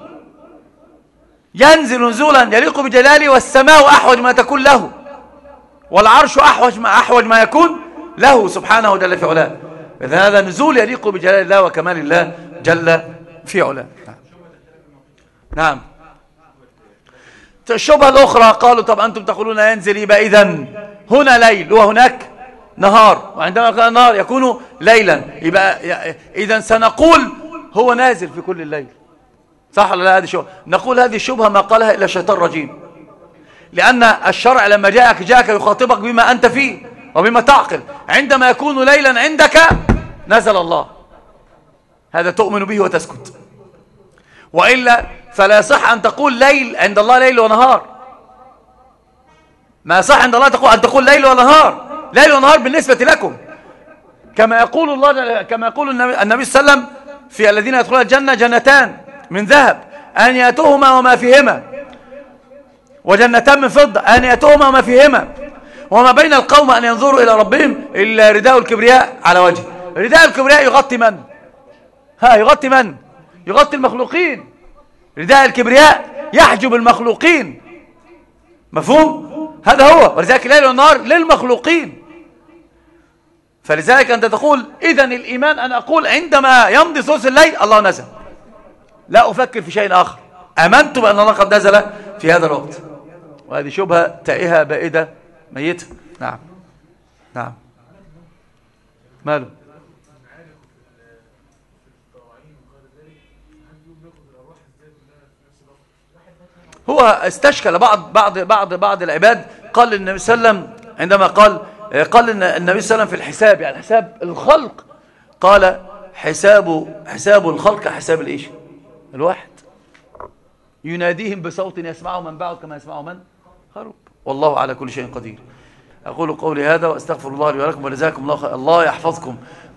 ينزل نزولا يليق بجلاله، والسماء أحوج ما تكون له، والعرش أحوج ما, أحوج ما يكون له سبحانه جل في علاه. إذا هذا نزول يليق بجلال الله وكمال الله جل في علاه. نعم. الشبهة الأخرى قالوا طب أنتم تقولون ينزل، يبقى إذن هنا ليل وهناك نهار، وعندما كان نهار يكون ليلا، يبقى إذن سنقول هو نازل في كل الليل، صح ولا لا؟ هذه شبهة. نقول هذه الشبهة ما قالها إلا شيطان رجيم، لأن الشرع لما جاءك جاءك يخاطبك بما أنت فيه وبما تعقل. عندما يكون ليلا عندك نزل الله، هذا تؤمن به وتسكت، وإلا فلا يصح أن تقول ليل عند الله ليل ونهار. ما يصح عند الله تقول أن تقول ليل ونهار، ليل ونهار بالنسبة لكم، كما يقول الله، كما يقول النبي, النبي صلى الله عليه وسلم في الذين يدخلون الجنة جنتان من ذهب آنيتهما وما فيهما، وجنتان من فضة آنيتهما وما فيهما، وما بين القوم أن ينظروا إلى ربهم إلا رداء الكبرياء على وجهه. رداء الكبرياء يغطي من؟ ها يغطي من؟ يغطي المخلوقين. رداء الكبرياء يحجب المخلوقين، مفهوم؟ هذا هو. ولذلك الليل والنهار للمخلوقين. فلذلك أنت تقول إذن الإيمان أن أقول عندما يمضي ثلث الليل الله نزل، لا أفكر في شيء آخر، آمنت بأن الله قد نزل في هذا الوقت. وهذه شبهة تائهة بائدة ميتة. نعم نعم. ماله؟ هو استشكل بعض بعض بعض بعض العباد، قال النبي صلى الله عليه وسلم عندما قال قال النبي صلى الله عليه وسلم في الحساب، يعني حساب الخلق، قال حساب حساب الخلق حساب الايش؟ الواحد، يناديهم بصوت يسمعه من بعد كما يسمعه من خرب، والله على كل شيء قدير. أقول قولي هذا وأستغفر الله لي ولكم، ولجزاكم الله خير. الله يحفظكم